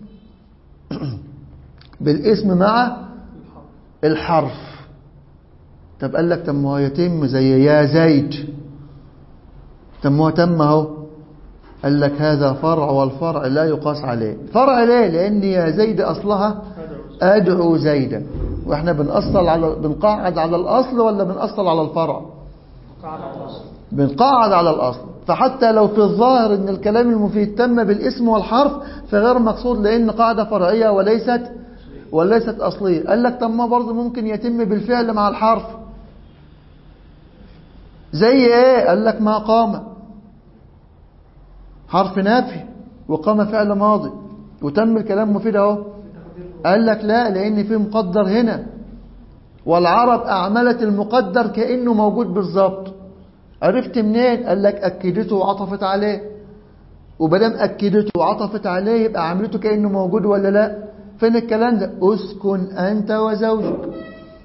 بالاسم مع الحرف. طب قال لك طب ما هو يتم زي يا زيد، طب ما هو تم اهو. قال لك هذا فرع، والفرع لا يقاس عليه. فرع ليه؟ لأن يا زيد أصلها أدعو زيدا، وإحنا بنقعد على الأصل ولا بنأصل على الفرع؟ بنقعد على الأصل. فحتى لو في الظاهر ان الكلام المفيد تم بالاسم والحرف فغير مقصود، لأن قاعدة فرعية وليست أصلية. قال لك طب ما برضه ممكن يتم بالفعل مع الحرف. زي ايه؟ قال لك ما قام حرف نافي، وقام فعل ماضي، وتم الكلام مفيد اهو. قال لك لا، لأن في مقدر هنا، والعرب أعملت المقدر كأنه موجود بالظبط. عرفت منين؟ قال لك أكدته وعطفت عليه، وبدام أكدته وعطفت عليه يبقى عملته كأنه موجود ولا لا؟ فين الكلام ده؟ أسكن أنت وزوجك.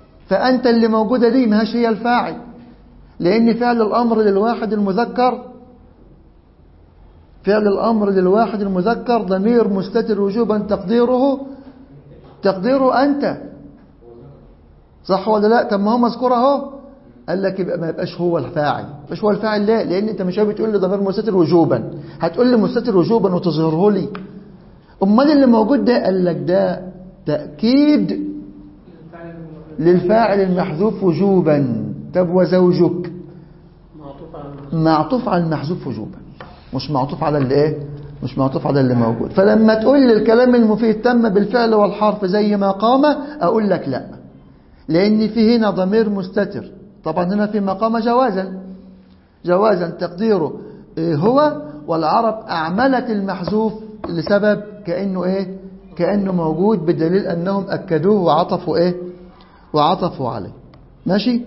فأنت اللي موجودة دي ماهاش هي الفاعل، لأن فعل الأمر للواحد المذكر فعل الأمر للواحد المذكر ضمير مستتر وجوبا تقديره أنت، صح ولا لا؟ طب ما هو مذكور اهو. قال لك يبقى ما يبقاش هو الفاعل. مش هو الفاعل ليه؟ لأن أنت مش بتقول لي ضمير مستتر وجوبا، هتقول لي مستتر وجوبا وتظهره لي. أمال اللي موجود ده قال لك ده تأكيد للفاعل المحذوف وجوبا. طب وزوجك معطوف على المحذوف وجوبا، مش معطوف على اللي ايه، مش معطوف على اللي موجود. فلما تقول لي الكلام المفيد تم بالفعل والحرف زي ما قام، اقول لك لا، لان في هنا ضمير مستتر. طبعا هنا في مقام جوازا تقديره هو، والعرب اعملت المحذوف لسبب كأنه ايه، كأنه موجود، بدليل انهم اكدوه وعطفوا ايه، وعطفوا عليه. ماشي.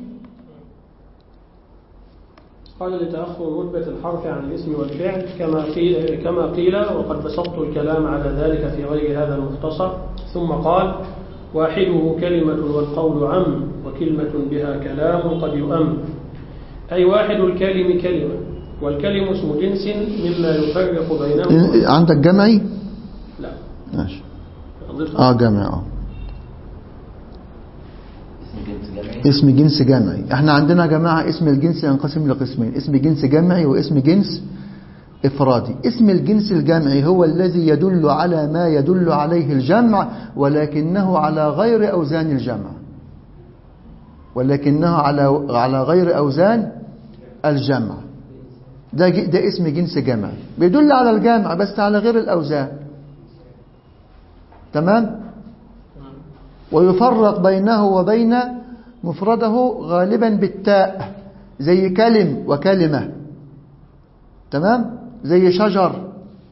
قال لتأخر رتبة الحرف عن الاسم والفعل كما قيل وقد بسطت الكلام على ذلك في غير هذا المختصر. ثم قال واحده كلمة والقول عم وكلمة بها كلام قد يؤم. أي واحد الكلم كلمة، والكلم اسم جنس مما يفرق بينهما. عندك جمعي؟ لا ماشي. جمعي. اسم جنس جمعي. احنا عندنا يا جماعة اسم الجنس ينقسم لقسمين، اسم جنس جمعي واسم جنس إفرادي. اسم الجنس الجمعي هو الذي يدل على ما يدل عليه الجمع ولكنه على غير أوزان الجمع، ولكنه على غير أوزان الجمع. ده اسم جنس جمعي بيدل على الجمع بس على غير الأوزان. تمام. ويفرق بينه وبين مفرده غالبا بالتاء، زي كلم وكلمة. تمام. زي شجر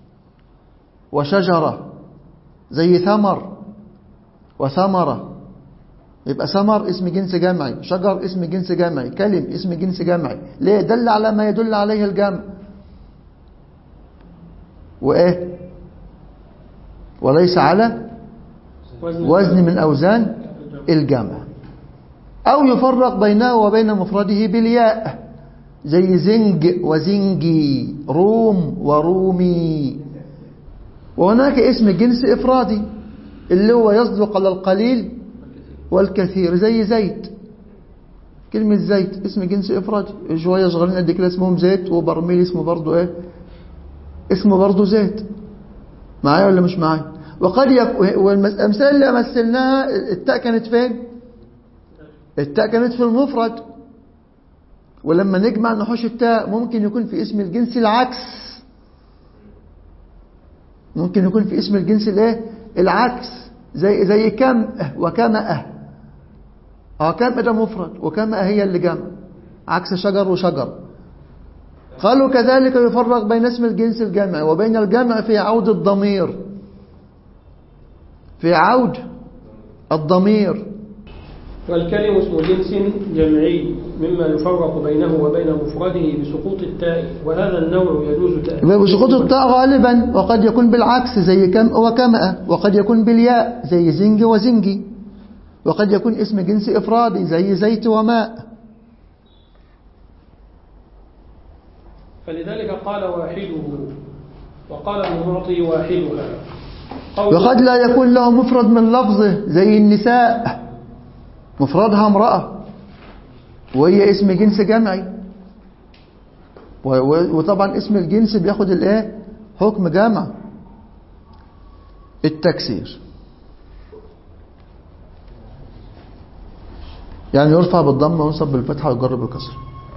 وشجرة، زي ثمر وثمرة. يبقى ثمر اسم جنس جمعي، شجر اسم جنس جمعي، كلم اسم جنس جمعي. ليه؟ دل على ما يدل عليه الجمع وإيه، وليس على وزن من أوزان الجمع. أو يفرق بينه وبين مفرده بالياء، زي زنج وزنجي، روم ورومي. وهناك اسم جنس إفرادي اللي هو يصدق على القليل والكثير، زي زيت. كلمة زيت اسم جنس إفرادي. شوية صغيرين قد كده اسمهم زيت، وبرميل اسمه برضو ايه، اسمه برضو زيت. معايا ولا مش معايا؟ وقد والأمثال اللي مثلناها التاء كانت فين؟ التاء كانت في المفرد. ولما نجمع نحوش التاء ممكن يكون في اسم الجنس العكس، ممكن يكون في اسم الجنس الايه، العكس. زي كم وكمأة. كم ده مفرد وكمأة هي اللي جمع، عكس شجر وشجر. قالوا كذلك يفرق بين اسم الجنس الجمع وبين الجمع في عود الضمير، في عود الضمير. والكلم اسم جنس جمعي مما يفرق بينه وبين مفرده بسقوط التاء، وهذا النوع يجوز تأكيده بسقوط التاء غالبا، وقد يكون بالعكس زي كم وكمأة، وقد يكون بالياء زي زنج وزنجي، وقد يكون اسم جنس إفرادي زي زيت وماء. فلذلك قال واحده، وقال ابن معطي واحدها. وقد لا يكون له مفرد من لفظه، زي النساء مفردها امرأة وهي اسم جنس جمعي. وطبعا اسم الجنس بياخد الايه، حكم جمع. التكسير يعني يرفع بالضمه وينصب بالفتحه ويجر بالكسر.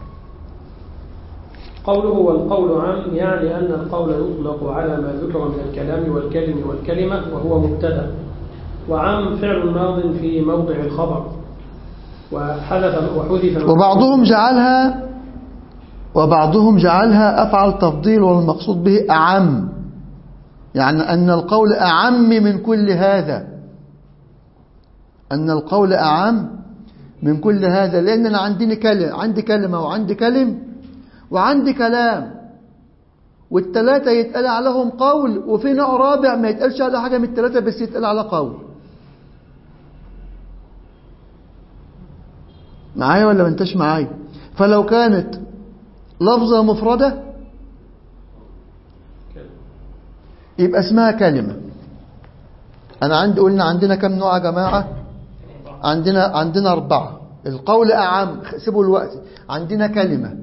قوله والقول عام يعني أن القول يطلق على ما ذكر من الكلام والكلم والكلمة وهو مبتدأ، وعام فعل ماض في موضع الخبر، وحذف وبعضهم جعلها أفعل تفضيل، والمقصود به أعم، يعني أن القول أعم من كل هذا، أن القول أعم من كل هذا. لأن أنا عندي كلمة وعندي كلم وعندي كلام، والثلاثة يتقال عليهم قول، وفي نوع رابع ما يتقالش على حاجة من الثلاثة بس يتقال على قول. معايا ولا ما انتش معايا؟ فلو كانت لفظة مفردة يبقى اسمها كلمة. أنا قلنا عندنا كم نوع يا جماعة؟ عندنا 4. القول أعم، سيبوا الوقت. عندنا كلمة،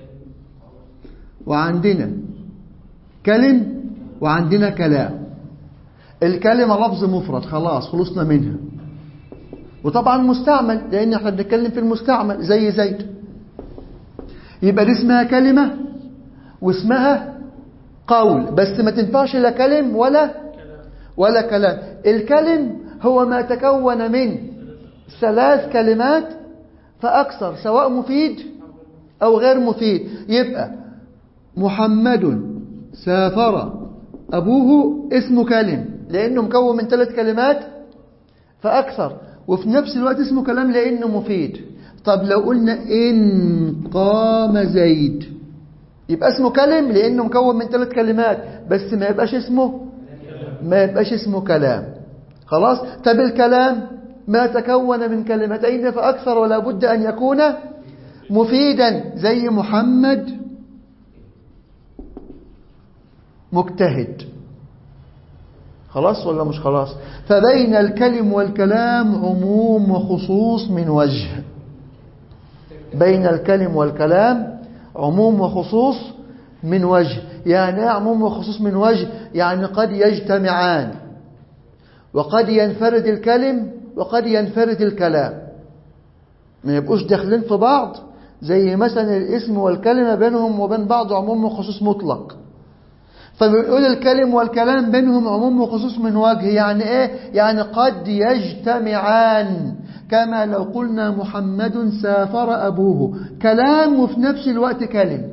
وعندنا كلم، وعندنا كلام. الكلمة لفظ مفرد، خلاص خلصنا منها. وطبعا مستعمل، لأن احنا بنتكلم في المستعمل زي زيد. يبقى دي اسمها كلمة واسمها قول، بس ما تنفعش لا كلم ولا كلام. الكلم هو ما تكون من 3 كلمات فأكثر، سواء مفيد أو غير مفيد. يبقى محمد سافر أبوه اسمه كلم، لأنه مكون من 3 كلمات فأكثر، وفي نفس الوقت اسمه كلام لأنه مفيد. طب لو قلنا إن قام زيد، يبقى اسمه كلم لأنه مكون من 3 كلمات، بس ما يبقاش اسمه كلام. خلاص. طب الكلام ما تكون من 2 فأكثر، ولا بد أن يكون مفيدا، زي محمد مجتهد. خلاص ولا مش خلاص؟ فبين الكلم والكلام عموم وخصوص من وجه. بين الكلم والكلام عموم وخصوص من وجه. يعني ايه عموم وخصوص من وجه؟ يعني قد يجتمعان، وقد ينفرد الكلم وقد ينفرد الكلام، ما يبقوش داخلين في بعض. زي مثلا الاسم والكلمة بينهم وبين بعض عموم وخصوص مطلق. فبنقول الكلم والكلام بينهم عموم وخصوص من وجه. يعني ايه؟ يعني قد يجتمعان، كما لو قلنا محمد سافر أبوه، كلام وفي نفس الوقت كلم.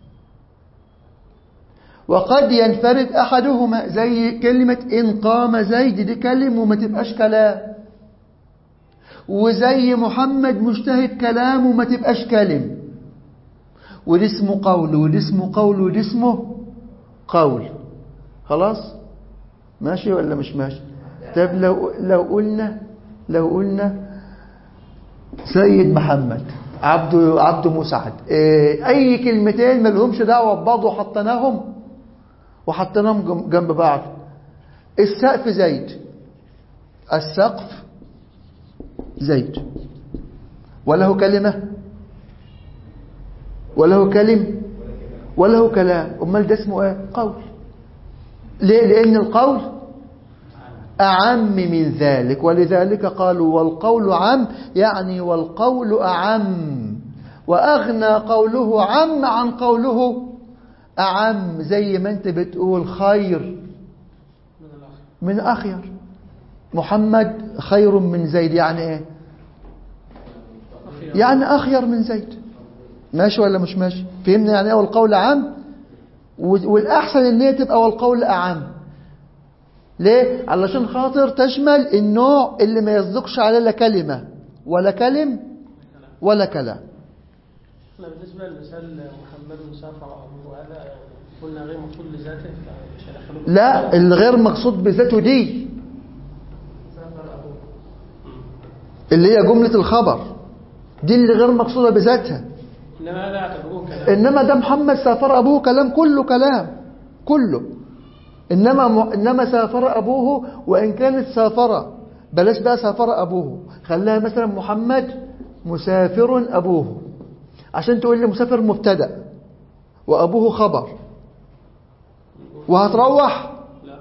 وقد ينفرد أحدهما، زي كلمة إن قام زيد، دي كلم وما تبقاش كلام. وزي محمد مجتهد، كلام وما تبقاش كلم. ودي اسمه قول، ودي اسمه قول، ودي اسمه قول. خلاص؟ ماشي ولا مش ماشي؟ طب لو قلنا سيد محمد، عبد مساعد، اي كلمتين ما لهمش دعوه ببعض وحطيناهم جنب بعض. السقف زيد، السقف زيد، وله كلمه وله كلام. امال ده اسمه ايه؟ قول. ليه؟ لان القول أعم من ذلك، ولذلك قالوا والقول عام، يعني والقول أعم، وأغنى قوله عن قوله أعم. زي ما أنت بتقول خير من أخير، محمد خير من زيد، يعني إيه؟ يعني أخير من زيد. ماشي ولا مش ماشي؟ فهمنا يعني إيه والقول عام؟ والأحسن إن هي تبقى والقول أعم. ليه؟ علشان خاطر تشمل النوع اللي ما يصدقش عليه لا كلمة ولا كلم ولا كلام. احنا بالنسبة لمثال محمد مسافر أبوه، هذا قلنا غير مقصود بذاته، فمش هندخله. لا، الغير مقصود بذاته دي اللي هي جملة الخبر، دي اللي غير مقصودة بذاتها. إنما هذا يعتبروه كلام. إنما ده محمد سافر أبوه كلام، كله. إنما سافر أبوه، وإن كانت سافر، بلاش بقى سافر أبوه، خلاها مثلا محمد مسافر أبوه، عشان تقول لي مسافر مبتدأ وأبوه خبر، وهتروح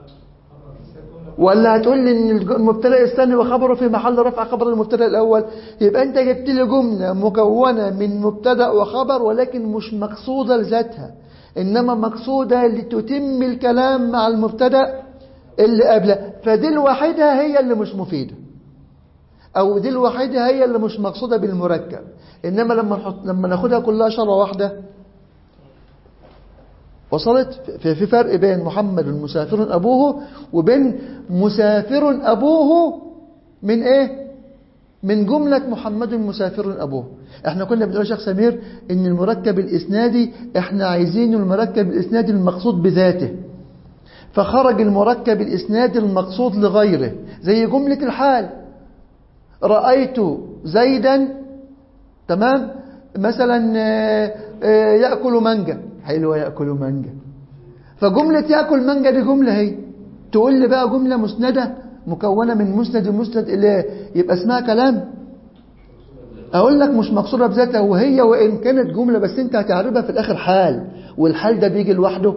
ولا هتقول لي إن المبتدأ الثاني وخبره في محل رفع خبر المبتدأ الأول؟ يبقى أنت جبت لي جملة مكونة من مبتدأ وخبر، ولكن مش مقصودة لذاتها، إنما مقصودة لتتم الكلام مع المبتدأ اللي قبله. فدي الوحيدة هي اللي مش مفيدة، أو دي الوحيدة هي اللي مش مقصودة بالمركب. إنما لما ناخدها كلها شرة واحدة وصلت. في فرق بين محمد مسافر أبوه وبين مسافر أبوه من إيه؟ من جملة محمد مسافر أبوه. احنا كنا بنقول يا شيخ سمير ان المركب الإسنادي احنا عايزين المركب الإسنادي المقصود بذاته، فخرج المركب الإسنادي المقصود لغيره، زي جملة الحال رأيت زيدا، تمام، مثلا يأكل مانجا، حلوة يأكل مانجا، فجملة يأكل مانجا دي جملة هي تقول لي بقى جملة مسندة مكونة من مسند ومسند إليه يبقى اسمها كلام؟ أقول لك مش مقصورة بذاتها، وهي وإن كانت جملة بس أنت هتعربها في الآخر حال، والحال ده بيجي لوحده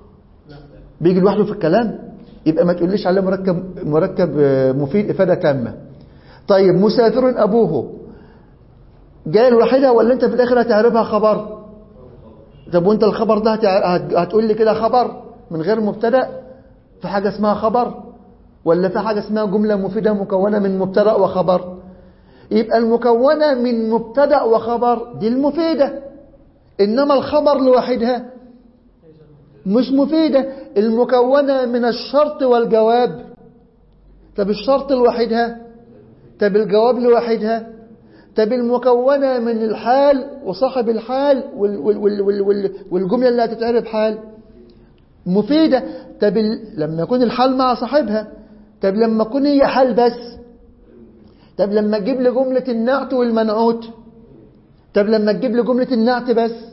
في الكلام. يبقى ما تقوليش عليه مركب مفيد إفادة تامة. طيب مسافر أبوه جاي لوحدها ولا أنت في الآخر هتعربها خبر؟ طب وأنت الخبر ده هتقول لي كده خبر من غير مبتدأ؟ في حاجة اسمها خبر ولا في حاجة اسمها جملة مفيدة مكونة من مبتدأ وخبر؟ يبقى المكونة من مبتدأ وخبر دي المفيدة، إنما الخبر لوحدها مش مفيدة. المكونة من الشرط والجواب، طب الشرط لوحدها، طب الجواب لوحدها، طب المكونة من الحال وصاحب الحال والجملة اللي هتتعرب حال مفيدة. طب لما يكون الحال مع صاحبها، طب لما يكون هي حال بس، طب لما تجيب لي جملة النعت والمنعوت، طب لما تجيب لي جملة النعت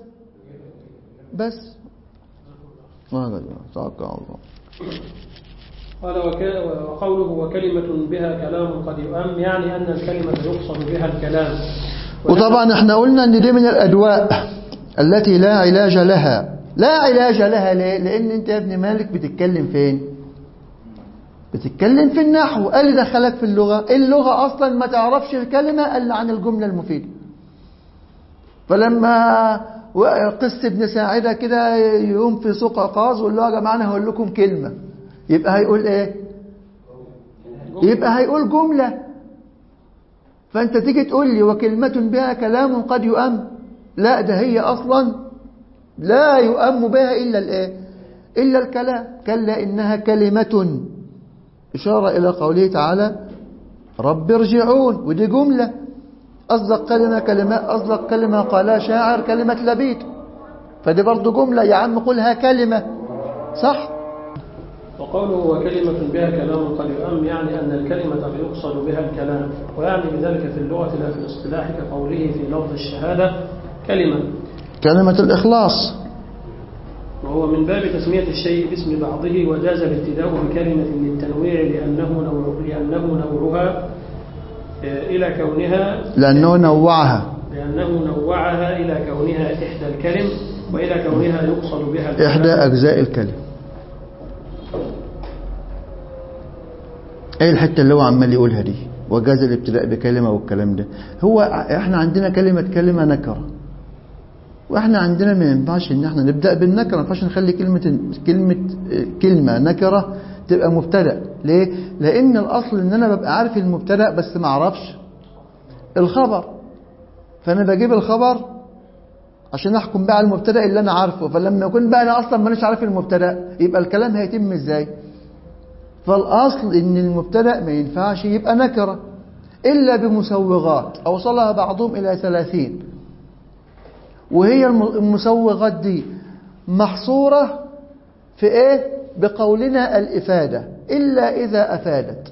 بس ما توقع الله. قال وقوله وكلمة بها كلام قد يؤم، يعني أن الكلمة يقصد بها الكلام. وطبعا احنا قلنا ان دي من الأدواء التي لا علاج لها. لا علاج لها ليه؟ لأن انت يا ابن مالك بتتكلم فين؟ بتتكلم في النحو. قال لي دخلك في اللغة. اللغة أصلا ما تعرفش الكلمة إلا عن الجملة المفيدة. فلما قس ابن ساعدة كده يقوم في سوق عكاظ ويقول له يا جماعة أنا هقول لكم كلمة، يبقى هيقول إيه؟ يبقى هيقول جملة. فأنت تيجي تقول لي وكلمة بها كلام قد يؤم، لا ده هي أصلا لا يؤم بها إلا الإيه؟ إلا الكلام. كلا إنها كلمة، إشارة إلى قوله تعالى رب ارجعون، ودي جملة. أصدق كلمة قالها شاعر كلمة لبيد، فدي برضو جملة. يا عم قولها كلمة صح. وقوله وكلمة بها كلام قد يؤم، يعني أن الكلمة يقصد بها الكلام، ويعني بذلك في اللغة لا في الاصطلاح، كقوله في لفظ الشهادة كلمة الإخلاص. وهو من باب تسمية الشيء باسم بعضه، وجاز الابتداء بكلمة للتنويع لأنه نوعها إلى كونها، لأنه نوعها إلى كونها إحدى الكلم، وإلى كونها يقصد بها إحدى أجزاء الكلم. ايه الحتة اللي هو عمال يقولها دي؟ وجاز الابتداء بكلمة والكلام ده. هو احنا عندنا كلمة نكرة، واحنا عندنا ما ينفعش ان احنا نبدأ بالنكرة، ما ينفعش نخلي كلمة نكرة تبقى مبتدأ. ليه؟ لان الاصل ان انا ببقى عارف المبتدأ بس ما اعرفش الخبر، فانا بجيب الخبر عشان احكم بقى على المبتدأ اللي انا عارفه. فلما يكون بقى انا اصلا مانيش عارف المبتدأ، يبقى الكلام هيتم ازاي؟ فالأصل إن المبتدأ ما ينفعش يبقى نكرة إلا بمسوغات أوصلها بعضهم إلى 30، وهي المسوغات دي محصورة في إيه؟ بقولنا الإفادة إلا إذا أفادت.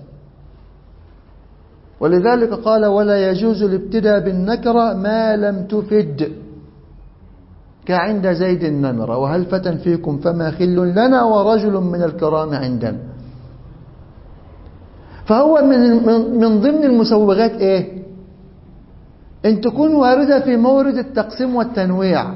ولذلك قال ولا يجوز الابتداء بالنكرة ما لم تفد، كعند زيد النمرة وهل فتى فيكم فما خل لنا ورجل من الكرام عندنا. فهو من ضمن المسوغات ايه؟ ان تكون واردة في مورد التقسيم والتنويع،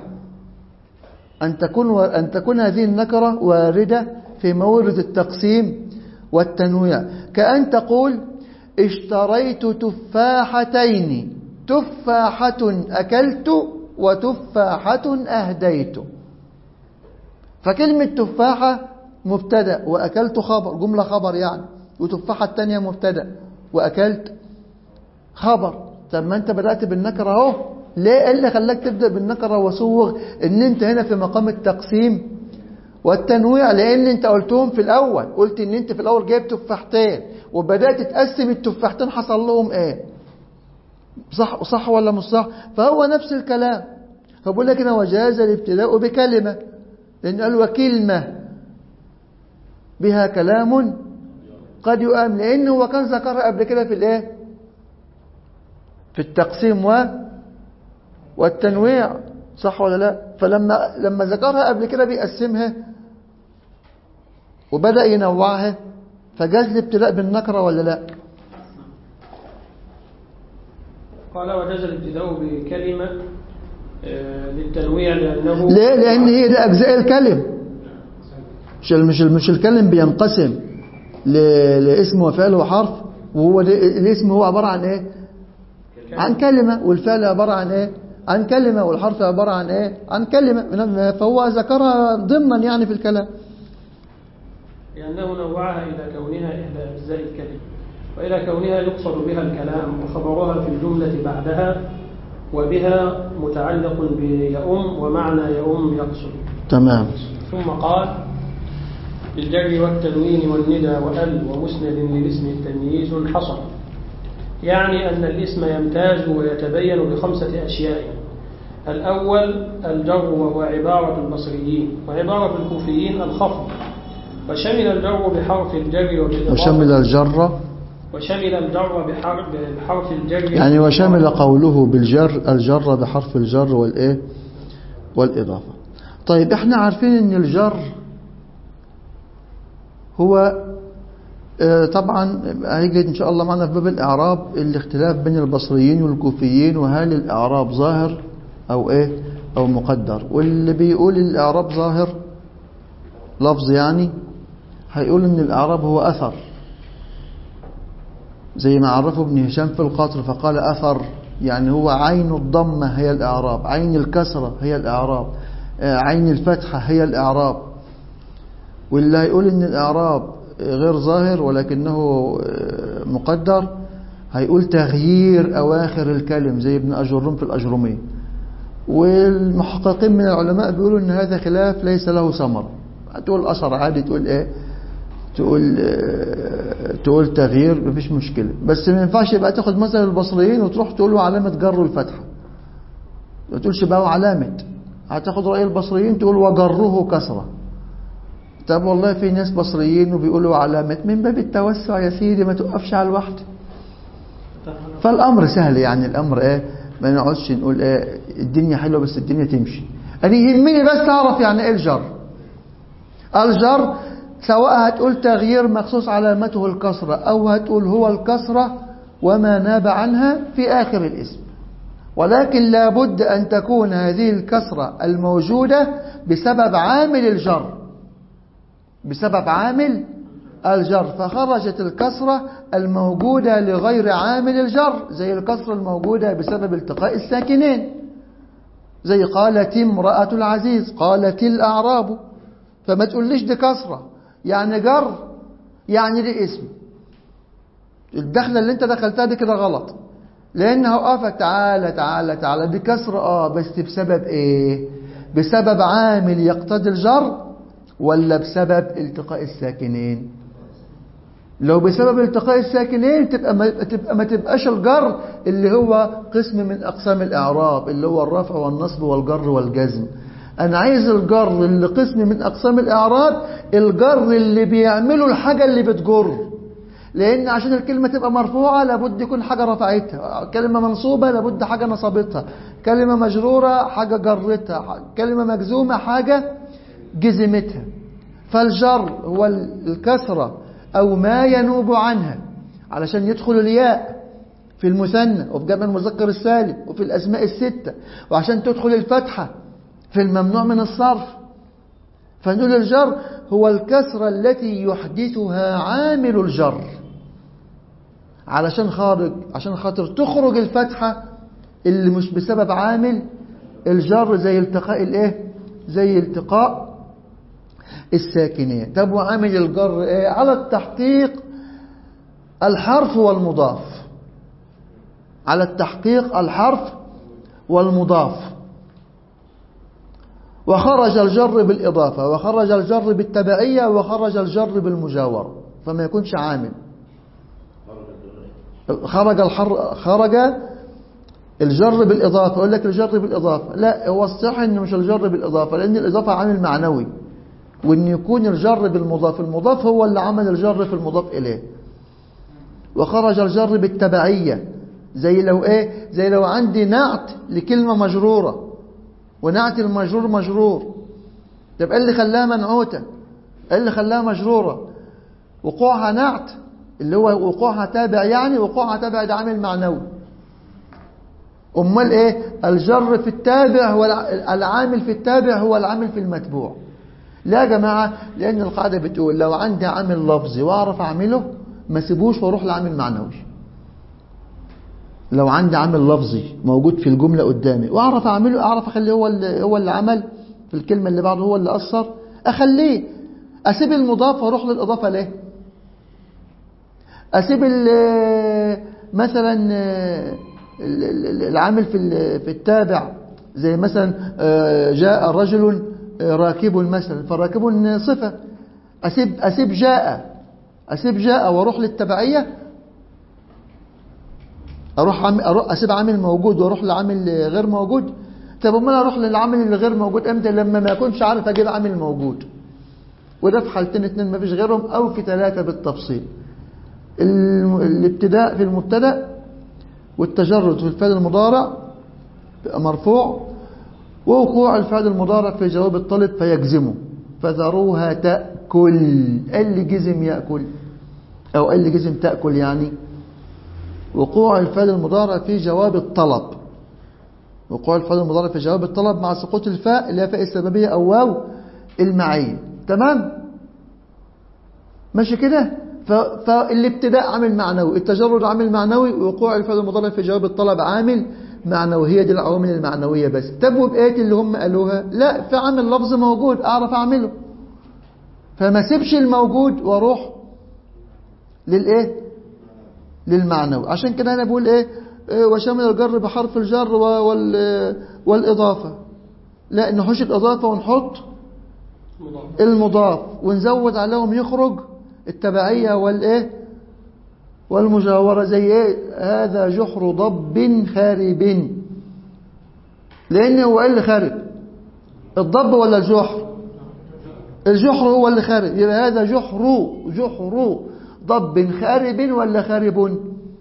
ان تكون هذه النكرة واردة في مورد التقسيم والتنويع. كأن تقول اشتريت تفاحتين، تفاحة أكلت وتفاحة أهديت. فكلمة تفاحة مبتدأ وأكلت خبر، جملة خبر يعني، وتفاحة التانية مبتدأ وأكلت خبر. طب ما أنت بدأت بالنكرة أهو، ليه اللي خلاك تبدأ بالنكرة وسوغ إن أنت هنا في مقام التقسيم والتنويع؟ لأن أنت قلتهم في الأول، قلت إن أنت في الأول جايب تفاحتين وبدأت تقسم التفاحتين، حصل لهم إيه؟ صح ولا مش صح؟ فهو نفس الكلام. فبقول لك هنا وجاز الابتداء بكلمة، لأن قال وكلمة بها كلام قد يؤم، لأنه هو كان ذكرها قبل كده في الايه؟ في التقسيم والتنويع، صح ولا لا؟ فلما ذكرها قبل كده بيقسمها وبدأ ينوعها، فجاز الابتداء بالنكرة ولا لا؟ قال وجاز الابتداء بكلمة للتنويع لأنه ليه؟ لأن هي دي أجزاء الكلم. مش الكلم بينقسم لاسم وفعل وحرف، وهو الاسم هو عبارة عن ايه؟ عن كلمة، والفعل عبارة عن ايه؟ عن كلمة، والحرف عبارة عن ايه؟ عن كلمة. فهو ذكرها ضمنا يعني في الكلام، لأنه نوعها إلى كونها إحدى أجزاء الكلمة وإلى كونها يقصد بها الكلام، وخبرها في الجملة بعدها وبها متعلق بيؤم، ومعنى يؤم يقصد. تمام. ثم قال بالجر والتنوين والندى وأل ومسند للاسم التمييز حصل، يعني أن الاسم يمتاز ويتبين بخمسة أشياء. الأول الجر، وهو عبارة البصريين، وعبارة الكوفيين الخفض، وشمل الجر بحرف الجر وبالإضافة، وشمل الجر بحرف الجر يعني وشمل قوله بالجر الجر بحرف الجر والإيه والإضافة. طيب احنا عارفين ان الجر هو طبعا هيجي ان شاء الله معنا في باب الاعراب الاختلاف بين البصريين والكوفيين، وهل الاعراب ظاهر او ايه او مقدر. واللي بيقول الاعراب ظاهر لفظ يعني هيقول ان الاعراب هو اثر، زي ما عرفه ابن هشام في القطر فقال اثر، يعني هو عين الضمه هي الاعراب، عين الكسره هي الاعراب، عين الفتحه هي الاعراب. واللي هيقول ان الاعراب غير ظاهر ولكنه مقدر هيقول تغيير أواخر الكلم زي ابن أجرم في الأجرمين. والمحققين من العلماء بيقولوا ان هذا خلاف ليس له ثمر. تقول أثر عادي، تقول ايه، تقول تغيير، مفيش مشكلة، بس ما ينفعش يبقى تاخد مثلا البصريين وتروح تقول له علامة جر الفتحة، ما تقولش بقى علامة. هتاخد رأي البصريين تقول وجره كسرة. طب والله في ناس بصريين وبيقولوا علامة، من باب التوسع يا سيدي، ما توقفش على الواحد. فالأمر سهل، يعني الأمر ايه، ما نقعدش نقول ايه الدنيا حلوة بس الدنيا تمشي. أنا يهمني بس أعرف يعني ايه الجر. الجر سواء هتقول تغيير مخصوص علامته الكسرة، أو هتقول هو الكسرة وما ناب عنها في آخر الاسم، ولكن لابد أن تكون هذه الكسرة الموجودة بسبب عامل الجر، بسبب عامل الجر، فخرجت الكسرة الموجودة لغير عامل الجر، زي الكسرة الموجودة بسبب التقاء الساكنين، زي قالت امرأة العزيز، قالت الأعراب. فما تقوليش دي كسرة يعني جر، يعني دي اسم. الدخلة اللي انت دخلتها دي كده غلط، لأنها وقفت تعالى تعالى تعالى دي كسرة بس بسبب ايه؟ بسبب عامل يقتضي الجر ولا بسبب التقاء الساكنين؟ لو بسبب التقاء الساكنين تبقى ما تبقاش الجر اللي هو قسم من أقسام الإعراب، اللي هو الرفع والنصب والجر والجزم. أنا عايز الجر اللي قسم من أقسام الإعراب، الجر اللي بيعملوا الحاجة اللي بتجر، لأن عشان الكلمة تبقى مرفوعة لابد يكون حاجة رفعتها، كلمة منصوبة لابد حاجة نصبتها، كلمة مجرورة حاجة جرتها، كلمة مجزومة حاجة جزمتها. فالجر هو الكسرة أو ما ينوب عنها، علشان يدخل الياء في المثنى وفي جمع المذكر السالم وفي الأسماء الستة، وعشان تدخل الفتحة في الممنوع من الصرف. فنقول الجر هو الكسرة التي يحدثها عامل الجر، عشان خاطر تخرج الفتحة اللي مش بسبب عامل الجر، زي التقاء الايه، زي التقاء الساكنين. طب وعامل الجر ايه؟ على التحقيق الحرف والمضاف، على التحقيق الحرف والمضاف. وخرج الجر بالإضافة، وخرج الجر بالتبعية، وخرج الجر بالمجاورة، فما يكونش عامل. خرج الجر بالإضافة، يقول لك الجر بالإضافة، لا، هو الصح إنه مش الجر بالإضافة، لأن الإضافة عامل معنوي، وإن يكون الجر بالمضاف، المضاف هو اللي عمل الجر في المضاف إليه. وخرج الجر بالتبعية، زي لو إيه، زي لو عندي نعت لكلمة مجرورة ونعت المجرور مجرور، طب إيه اللي خلاها منعوتة؟ إيه اللي خلاها مجرورة؟ وقوعها نعت اللي هو وقوعها تابع، يعني وقوعها تابع ده عامل معنوي. امال ايه؟ الجر في التابع هو العامل في التابع هو العامل في المتبوع. لا يا جماعه، لان القاعده بتقول لو عندي عامل لفظي واعرف اعمله ما سيبوش واروح لعامل معنوي. لو عندي عامل لفظي موجود في الجمله قدامي واعرف اعمله، اعرف اخليه هو اللي عمل في الكلمه اللي بعده، هو اللي اثر، اخليه. اسيب المضاف واروح للاضافه ليه؟ اسيب مثلا العامل في التابع، زي مثلا جاء رجل راكب مثلا، فالراكب صفة. أسيب جاء واروح للتبعية، أروح أسيب عامل موجود واروح لعامل غير موجود. طب امال اروح للعامل اللي غير موجود امتى؟ لما ما اكونش عارف اجيب عامل موجود. وده في حالتين اتنين ما فيش غيرهم، او في ثلاثة بالتفصيل. الابتداء في المبتدا، والتجرد في الفعل المضارع مرفوع، ووقوع الفعل المضارع في جواب الطالب فيجزمه. فذروها تأكل، اللي جزم يأكل أو اللي جزم تأكل، يعني وقوع الفعل المضارع في جواب الطلب. وقوع الفعل المضارع في جواب الطلب مع سقوط الفاء اللي هي فاء السببية أو واو المعية. تمام ماشي كده. فالابتداء عامل معنوي، التجرد عامل معنوي، وقوع الفعل المضارع في جواب الطلب عامل معنوي. هي دي العوامل المعنوية بس. طب وبقيت اللي هم قالوها لا، في عامل لفظ موجود اعرف اعمله، فما سيبش الموجود واروح للايه؟ للمعنوي. عشان كده انا بقول ايه؟ وشامل الجر بحرف الجر والاضافة. لا، نحوش الاضافة ونحط المضاف ونزود عليهم يخرج التبعية والايه والمجاورة. زي ايه؟ هذا جحر ضب خارب. لان هو ايه اللي خارب؟ الضب ولا الجحر؟ الجحر هو اللي خارب. يبقى هذا جحر ضب خارب ولا خارب؟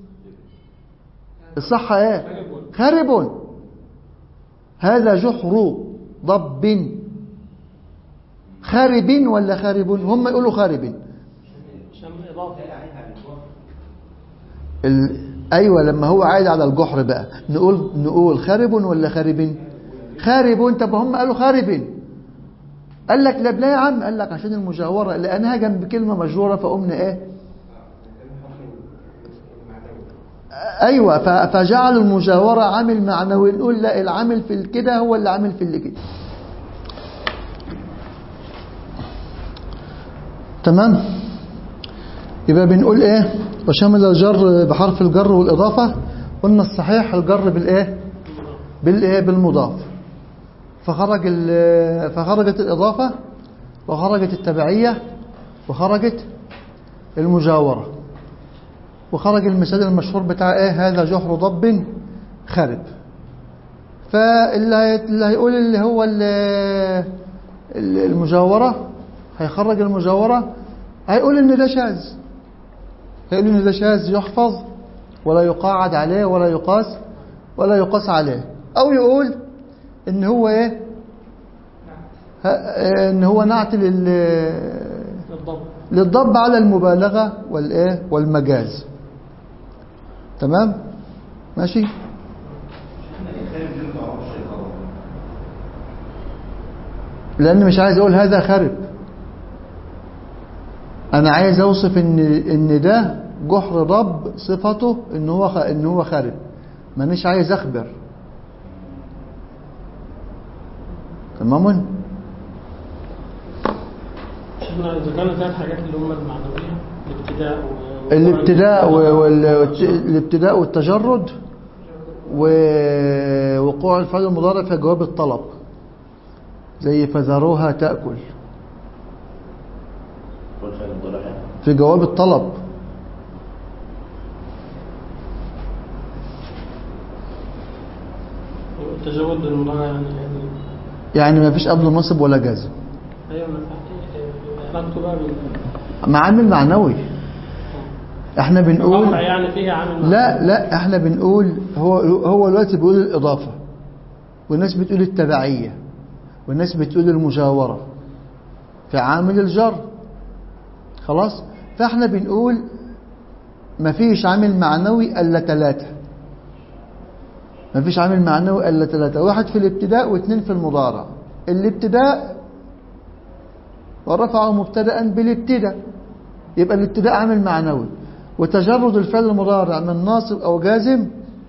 الصح ايه؟ خارب. هذا جحر ضب خارب ولا خارب؟ هم يقولوا خارب. ايوه، لما هو عايد على الجحر بقى نقول خارب ولا خارب؟ خارب. طب هم قالوا خارب. قال لك لا يا عم، قال لك عشان المجاوره، لانها جنب كلمه مجروره فقمنا ايه؟ ايوه، فجعل المجاوره عامل معنوي. نقول لا، العامل في الكده هو اللي عامل في اللي كده. تمام. يبقى بنقول ايه؟ وشامل الجر بحرف الجر والاضافه. قلنا الصحيح الجر بالايه؟ بالمضاف. فخرجت الاضافه وخرجت التبعيه وخرجت المجاوره، وخرج المثال المشهور بتاع ايه؟ هذا جحر ضب خارب. فاللي هيقول اللي هو المجاوره هيخرج المجاوره، هيقول ان ده شاذ، هيقول ان ده شاذ يحفظ ولا يقاعد عليه ولا يقاس عليه. او يقول ان هو ايه؟ ان هو نعت للضب على المبالغه والايه؟ والمجاز. تمام ماشي. لان مش عايز اقول هذا خرب، انا عايز اوصف ان ده جحر ضب صفته ان هو خرب، مانيش عايز اخبر. تمام. اذا كانت ثلاث حاجات اللي هم المعنويه، الابتداء والتجرد ووقوع الفعل المضارع في جواب الطلب، زي فذروها تأكل في جواب الطلب. التجرد بالمضارع يعني ما فيش قبله نصب ولا جازم. ايوه، مع عامل معنوي. احنا بنقول يعني فيها عامل لا احنا بنقول هو دلوقتي بيقول الإضافة، والناس بتقول التبعية، والناس بتقول المجاورة في عامل الجر. خلاص، فاحنا بنقول مفيش عامل معنوي الا 3. مفيش عامل معنوي الا 3، 1 في الابتداء و2 في المضارع. الابتداء ورفعه مبتدأ بالابتداء، يبقى الابتداء عامل معنوي، وتجرد الفعل المضارع من ناصب او جازم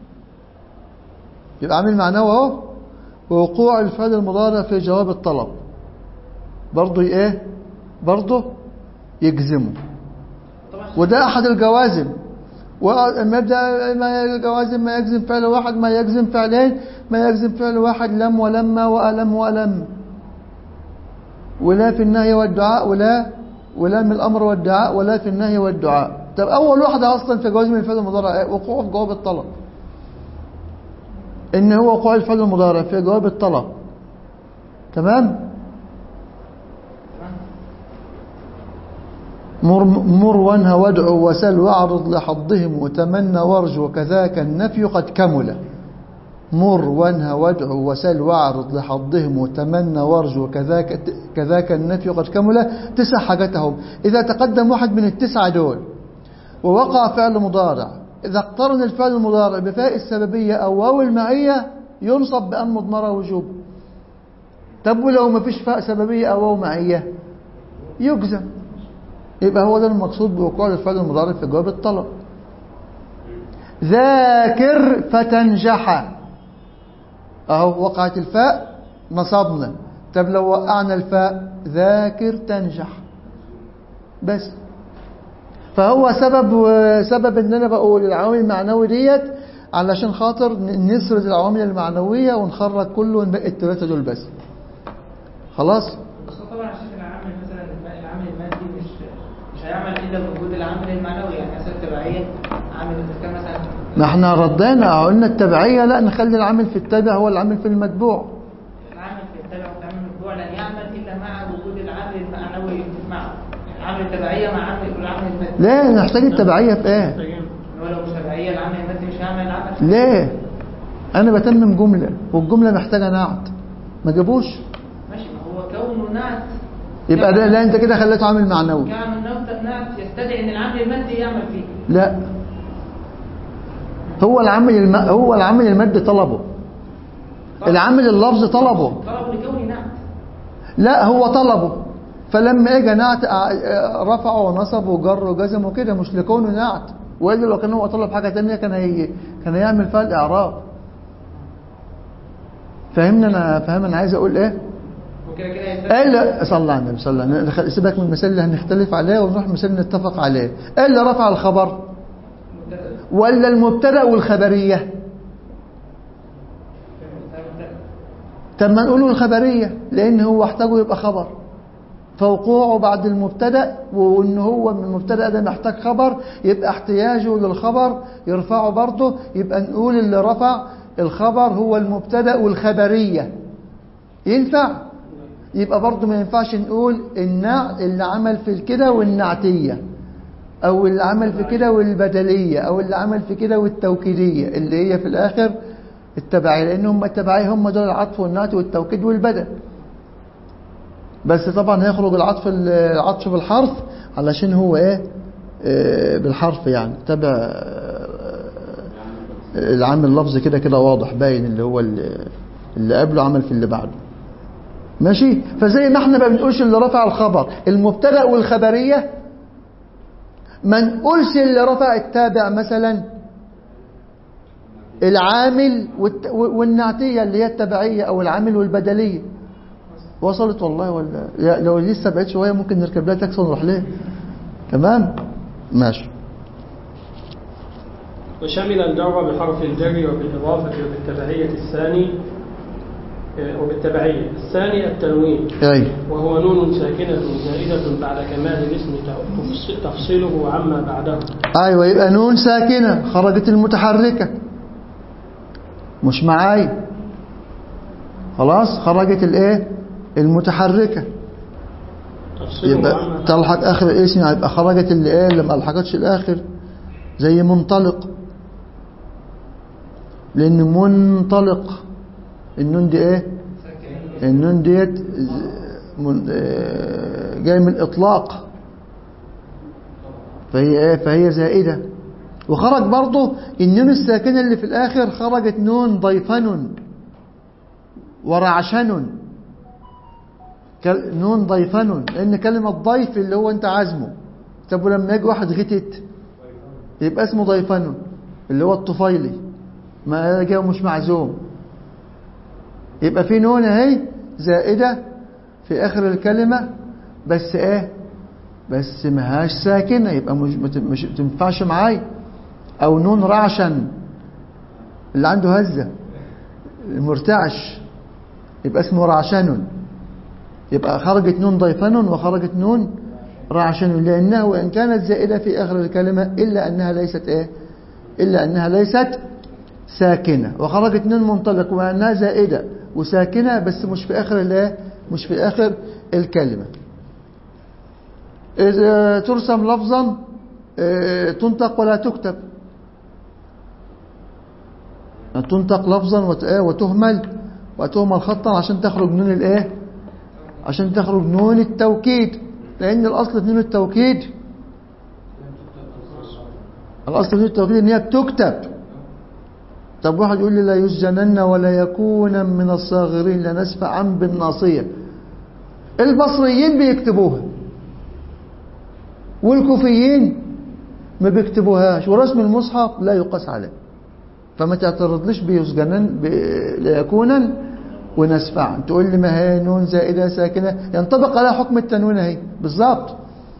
يبقى عامل معنوي اهو، ووقوع الفعل المضارع في جواب الطلب برضه ايه، برضه يجزمه، وده احد الجوازم. والمبدأ ما الجوازم ما يجزم فعل واحد، ما يجزم فعلين، ما يجزم فعل واحد لم ولما وألم وألم، ولا في النهي والدعاء، ولا من الأمر والدعاء، ولا في النهي والدعاء. طب أول واحدة أصلا في جوازم الفعل المضارع ايه؟ وقوع في جواب الطلب. إن هو وقوع الفعل المضارع في جواب الطلب. تمام. مر وانهى وادعو وسل واعرض لحظهم وتمنى وارجو وكذاك النفي قد كمل. مر وانهى وادعو وسل واعرض لحظهم وتمنى وارجو وكذاك النفي قد كمل. 9 حاجات اهم. إذا تقدم واحد من ال9 دول ووقع فعل مضارع، إذا اقترن الفعل المضارع بفاء السببية أو واو المعية ينصب بأن مضمرة وجوب. طب ولو ما فيش فاء سببية أو واو معية يجزم. يبقى هو ده المقصود بوقوع الفعل المضارع في جواب الطلب. ذاكر فتنجح، اهو وقعت الفاء نصبنا. طب لو وقعنا الفاء ذاكر تنجح بس. فهو سبب ان انا بقول العوامل المعنويه ديت علشان خاطر نسرد العوامل المعنويه ونخرج كله ونبقى ال3 دول بس. خلاص. طبعا عشان العامل مثلا العامل المادي مش هيعمل الا بوجود العامل المعنوي، يعني مثلا التبعيه عامل الاسكان مثلا. ما احنا ردينا قلنا التبعيه لا، نخلي العامل في التابع هو العامل في المتبوع. العامل في التابع والعامل في المتبوع لن يعمل الا مع وجود العامل المعنوي معه. عامل التبعيه مع عامل العامل المادي. لا نحتاج التبعيه في ايه؟ ولو مش تبعيه العامل المادي مش هيعمل العمل. ليه؟ انا بتمم جمله والجمله محتاجه نعت، ما جابوش. ماشي، ما هو كونه نعت يبقى ده لا، انت كده خليته عامل معنوي. كان نعت يستدعي ان العامل المادي يعمل فيه. لا، هو العامل المادي طلبه، العامل اللفظي طلبه لكونه نعت. لا هو طلبه، فلما اجى نعت رفعه ونصب وجر وجزم وكده، مش لكونه نعت. والا لو كان هو طلب حاجه ثانيه كان هيعمل فيها الاعراب. فاهمني انا عايز اقول ايه؟ وكده كده لا صلى على النبي صلى الله عليه وسلم. سيبك من المثال اللي هنختلف عليه ونروح مثال نتفق عليه. ايه اللي رفع الخبر ولا المبتدا والخبريه؟ طب ما نقوله الخبريه لان هو احتاجه يبقى خبر، فوقوعه بعد المبتدا، وان هو من المبتدا ده محتاج خبر، يبقى احتياجه للخبر يرفعه برضه. يبقى نقول اللي رفع الخبر هو المبتدا والخبريه. ينفع؟ يبقى برضه ما ينفعش نقول اللي عمل في الكده والنعتيه، او اللي عمل في كده والبدليه، او اللي عمل في كده والتوكيديه اللي هي في الاخر التبعيه، لان هم التبعيه هم دول العطف والنعت والتوكيد والبدل. بس طبعا هيخرج العطف بالحرف علشان هو ايه بالحرف، يعني تبع العامل اللفظي كده واضح باين اللي هو اللي قبله عمل في اللي بعده. ماشي. فزي ما احنا ما بنقولش اللي رفع الخبر المبتدا والخبريه، ما نقولش اللي رفع التابع مثلا العامل والنعتيه اللي هي التبعيه او العامل والبدليه. وصلت والله؟ ولا لو لسه بعيد شويه ممكن نركب لها تاكسي ونروح ليه. تمام ماشي. وشمل الجر بحرف الجر وبالإضافة وبالتبعية الثاني التنوين، وهو نون ساكنة زائدة بعد كمال الاسم تفصيله عما بعده. أيوة، يبقى نون ساكنة خرجت المتحركة، مش معايا خلاص، خرجت الايه المتحركة، يبقى تلحق آخر الاسم، يبقى خرجت اللي ايه اللي ما الحقتش الآخر، زي منطلق، لأن منطلق النون دي ايه؟ النون ديت جاي من الإطلاق، فهي زائدة. وخرج برضه النون الساكنة اللي في الآخر، خرجت نون ضيفن ورعشن. نون ضيفن، لأن كلمة ضيف اللي هو أنت عازمه. طب ولما يجي واحد غتت يبقى اسمه ضيفن اللي هو الطفيلي، ما جاء مش معزوم. يبقى في نون اهي زائدة في آخر الكلمة، بس بس مهاش ساكنة، يبقى مش تنفعش معاي. أو نون رعشا اللي عنده هزة المرتعش، يبقى اسمه رعشن. يبقى خرجت نون ضيفن وخرجت نون رعشن، لأنها وإن كانت زائدة في آخر الكلمة إلا أنها ليست ساكنة. وخرجت نون منطلق وأنها زائدة وساكنة، بس مش في آخر الكلمة. إذا ترسم لفظا تنطق ولا تكتب، تنطق لفظا وتهمل خطا عشان تخرج نون عشان تخرج نون التوكيد، لأن الأصل في نون التوكيد إن هي بتكتب. طب واحد يقول لي لا يسجنن ولا يكون من الصاغرين لنسفعا بالناصية. البصريين بيكتبوها والكوفيين ما بيكتبوهاش، ورسم المصحف لا يقاس عليه. فما تعترضليش بيسجنن ليكونا ونسفعا، تقول لي ما هي نون زائدة ساكنة ينطبق عليها حكم التنوين اهي بالظبط،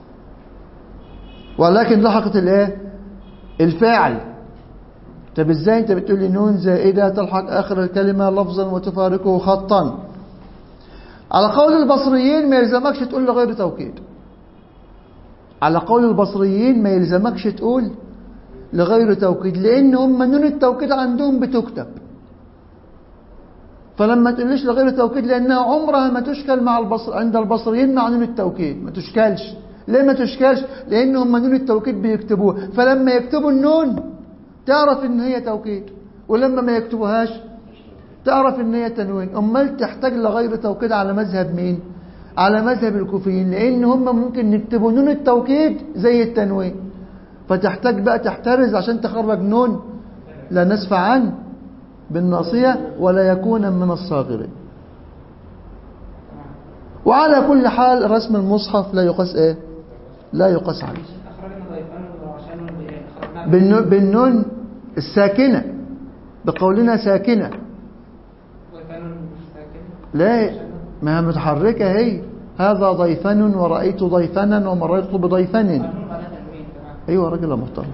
ولكن لحقت الفاعل. طب ازاي انت بتقول لي نون زائدة تلحق آخر الكلمة لفظا وتفارقه خطا؟ على قول البصريين ما يلزمكش تقول لغير توكيد. على قول البصريين ما يلزمكش تقول لغير توكيد، لأن هم نون التوكيد عندهم بتكتب. فلما تقوليش لغير توكيد لأنها عمرها ما تشكل عند البصريين مع نون التوكيد، ما تشكلش. ليه ما تشكلش؟ لأن هم نون التوكيد بيكتبوها، فلما يكتبوا النون تعرف ان هي توكيد، ولما ما يكتبوهاش تعرف ان هي تنوين. امال تحتاج لغير توكيد على مذهب مين؟ على مذهب الكوفيين، لان هم ممكن يكتبوا نون التوكيد زي التنوين، فتحتاج بقى تحترز عشان تخرج نون لا نسفع عنه بالناصية ولا يكون من الصاغرين. وعلى كل حال رسم المصحف لا يقاس عليه. بالنون الساكنة، بقولنا ساكنة. لا، ما هي متحركة هي. هذا ضيفن ورأيت ضيفنا ومررت بضيفن. أيوة رجل محترم.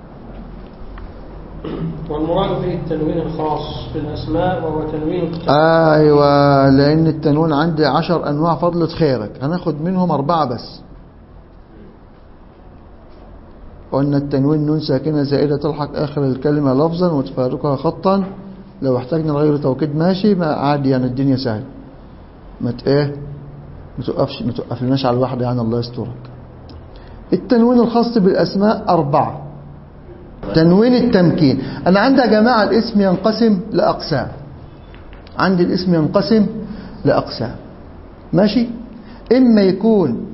والمراد فيه التنوين الخاص في الأسماء وهو تنوين الكتاب. أيوة، لأن التنوين عندي 10 أنواع فضلة خيرك، هناخد منهم 4 بس. قلنا التنوين نون ساكنة زائدة تلحق آخر الكلمة لفظا وتفارقها خطا. لو احتاجنا لغير توكيد ماشي، ما عادي يعني الدنيا سهل. ما توقفلناش على الواحدة يعني، الله يسترك. التنوين الخاص بالأسماء 4. تنوين التمكين. أنا عندي يا جماعة الاسم ينقسم لأقسام. عندي الاسم ينقسم لأقسام ماشي. إما يكون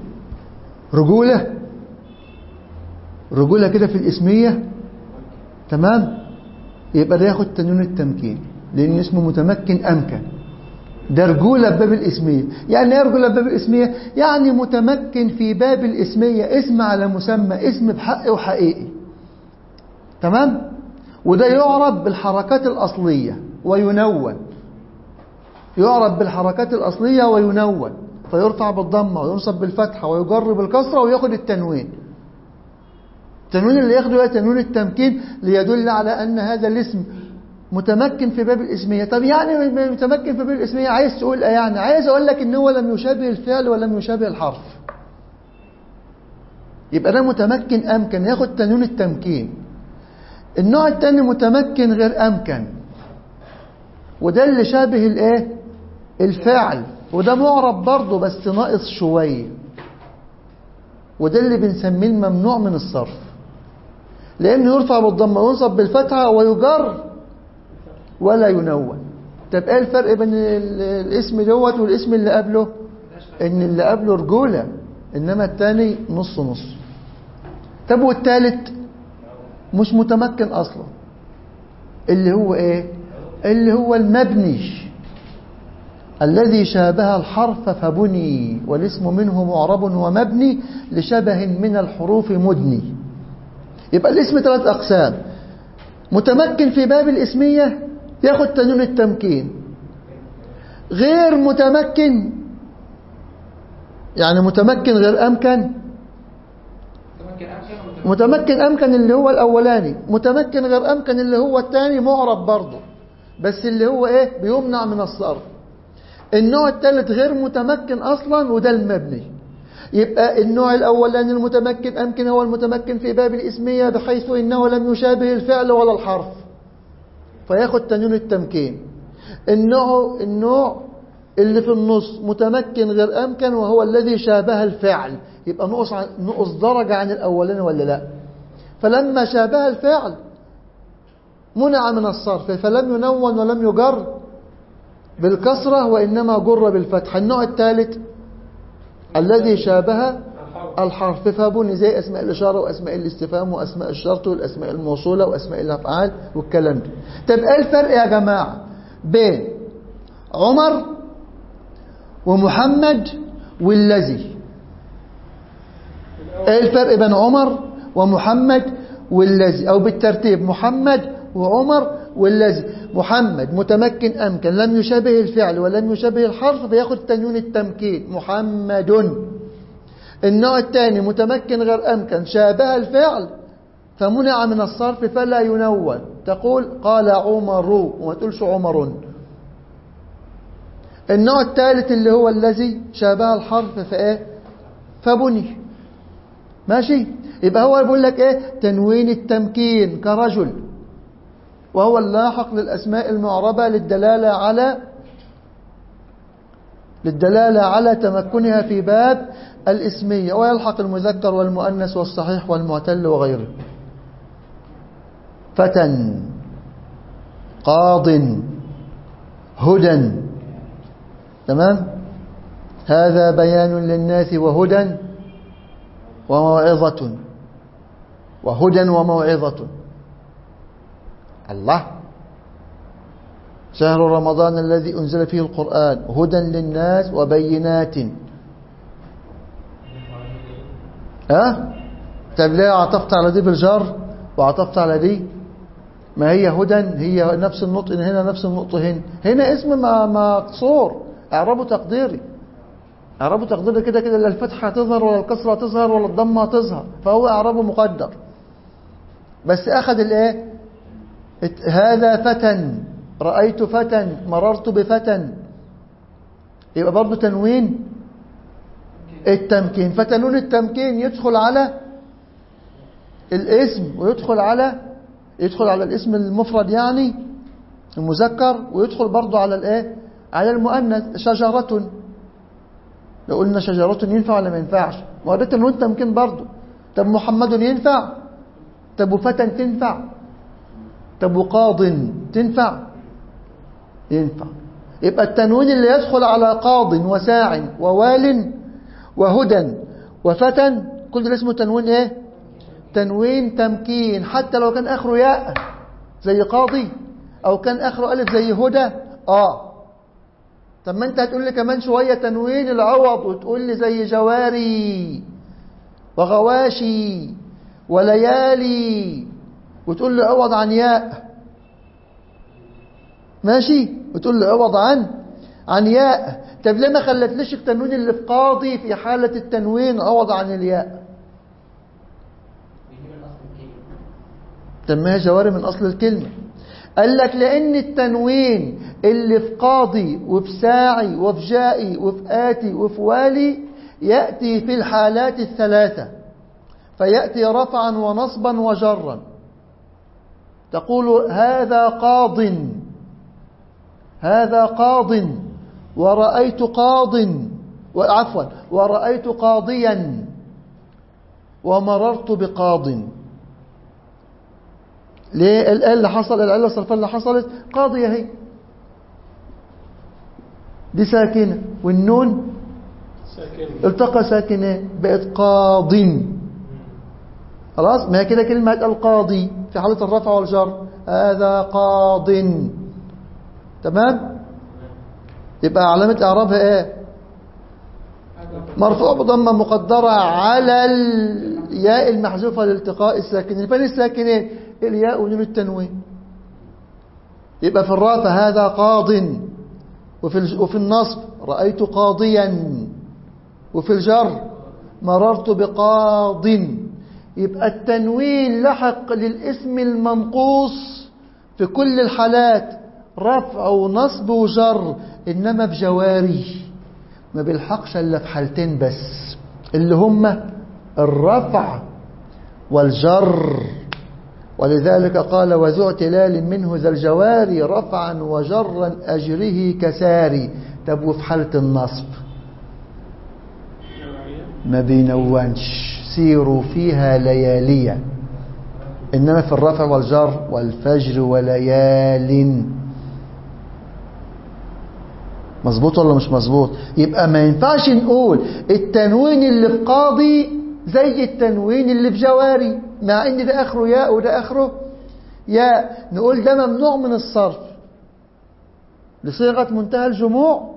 رجولة كده في الاسمية، تمام، يبقى ده ياخد تنوين التمكين لأن اسمه متمكن أمكن. ده رجولة بباب الاسمية. يعني ايه رجولة بباب الاسمية؟ يعني متمكن في باب الاسمية، اسم على مسمى، اسم بحق وحقيقي، تمام. وده يعرب بالحركات الأصلية وينون. يعرب بالحركات الأصلية وينون، فيرفع بالضمة وينصب بالفتحة ويجر بالكسرة وياخد التنوين. التنوين اللي ياخده هو تنوين التمكين، ليدل على أن هذا الاسم متمكن في باب الاسمية. طب يعني متمكن في باب الاسمية عايز تقول يعني؟ عايز أقول لك إن هو لم يشابه الفعل ولم يشابه الحرف، يبقى ده متمكن أمكن، ياخد تنوين التمكين. النوع الثاني متمكن غير أمكن، وده اللي شابه الفعل، وده معرب برضه بس ناقص شوية، وده اللي بنسميه الممنوع من الصرف، لأنه يرفع بالضمة وينصب بالفتحة ويجر ولا ينون. طب ايه الفرق بين الاسم دوت والاسم اللي قبله؟ ان اللي قبله رجولة، انما الثاني نص نص. طب والثالث مش متمكن أصلا، اللي هو إيه؟ اللي هو المبني الذي شابه الحرف فبني، والاسم منه معرب ومبني لشبه من الحروف مدني. يبقى الاسم 3 أقسام: متمكن في باب الاسمية ياخد تنوين التمكين، غير متمكن يعني متمكن غير أمكن، متمكن أمكن اللي هو الأولاني، متمكن غير أمكن اللي هو الثاني معرب برضه بس اللي هو إيه؟ بيمنع من الصرف. النوع الثالث غير متمكن أصلا وده المبني. يبقى النوع الأولاني المتمكن أمكن هو المتمكن في باب الاسمية بحيث إنه لم يشابه الفعل ولا الحرف فياخد تنوين التمكين. النوع اللي في النص متمكن غير أمكن وهو الذي شابه الفعل، يبقى نقص درجة عن الأولاني ولا لا؟ فلما شابه الفعل منع من الصرف فلم ينون ولم يجر بالكسرة وإنما جر بالفتح. النوع الثالث الذي شابه الحرف فبني زي أسماء الإشارة وأسماء الاستفهام وأسماء الشرط والأسماء الموصولة وأسماء الأفعال والكلام ده. طب إيه الفرق يا جماعة بين عمر ومحمد والذي؟ إيه الفرق بين عمر ومحمد والذي؟ أو بالترتيب محمد وعمر والذي. محمد متمكن أمكن لم يشابه الفعل ولم يشابه الحرف فياخد تنوين التمكين محمد. النوع الثاني متمكن غير أمكن شابه الفعل فمنع من الصرف فلا ينون، تقول قال عمر وما تقولش عمر. النوع الثالث اللي هو الذي شابه الحرف فإيه؟ فبني. ماشي؟ يبقى هو بيقول لك إيه؟ تنوين التمكين كرجل، وهو اللاحق للأسماء المعربة للدلالة على تمكنها في باب الاسمية، ويلحق المذكر والمؤنث والصحيح والمعتل وغيره. فتى، قاض، هدى. تمام؟ هذا بيان للناس وهدى وموعظة، وهدى وموعظة. الله، شهر رمضان الذي أنزل فيه القرآن هدى للناس وبينات. طيب ليه عطفت على دي بالجر وعطفت على دي؟ ما هي هدى هي نفس النطق هنا نفس النطق هنا اسم مقصور، اعرابه تقديري، اعرابه تقديري كده لا الفتحة تظهر ولا الكسرة تظهر ولا الضمة تظهر، فهو اعرابه مقدر. بس اخذ الايه؟ هذا فتى، رأيت فتى، مررت بفتى، يبقى برضه تنوين التمكين. فتنوين التمكين يدخل على الاسم ويدخل على الاسم المفرد يعني المذكر، ويدخل برضه على الايه؟ على المؤنث. شجرة، لو قلنا شجرة ينفع ولا ما ينفعش؟ ما هو ده تنوين التمكين برضه. طب محمد ينفع؟ طب وفتى تنفع؟ طب وقاض تنفع؟ ينفع. يبقى التنوين اللي يدخل على قاض وساع ووال وهدى وفتى كل ده اسمه تنوين ايه؟ تنوين تمكين، حتى لو كان اخره ياء زي قاضي او كان اخره الف زي هدى. طب ما انت هتقول لي كمان شويه تنوين العوض وتقول لي زي جواري وغواشي وليالي وتقول لي عوض عن ياء. ماشي؟ وتقول لي عوض عن ياء. طب ليه ما خلتليش التنوين اللي في قاضي في حالة التنوين عوض عن الياء؟ تمها جواري من أصل الكلمة. قال لك لأن التنوين اللي في قاضي وفي ساعي وفي جائي وفي آتي وفي والي يأتي في الحالات الثلاثة، فيأتي رفعا ونصبا وجرا. تقول هذا قاض ورأيت ورأيت قاضيا ومررت بقاض. ليه اللي حصل؟ العلة الصرفية اللي حصلت قاضية هي دي ساكنة والنون التقى ساكنة بقت قاض. خلاص. ما هي كده كلمة القاضي في حالة الرفع والجر، هذا قاض. تمام. يبقى علامة إعرابها إيه؟ مرفوع بضمة مقدرة على الياء المحذوفة لالتقاء الساكنين. فين الساكنين؟ الياء ونون التنوين. يبقى في الرافع هذا قاض، وفي النصب رأيت قاضيا، وفي الجر مررت بقاض. يبقى التنوين لحق للاسم المنقوص في كل الحالات، رفع ونصب وجر. إنما في جواري ما بيلحقش إلا في حالتين بس، اللي هما الرفع والجر. ولذلك قال وذو اعتلال منه ذا الجواري رفعا وجرا أجره كساري. طب وفي حالة النصب ما بينونش، سيروا فيها لياليا. إنما في الرفع والجر والفجر وليال. مظبوط ولا مش مظبوط؟ يبقى ما ينفعش نقول التنوين اللي في قاضي زي التنوين اللي في جواري، مع ان ده اخره ياء وده اخره ياء. نقول ده ممنوع من الصرف لصيغة منتهى الجموع،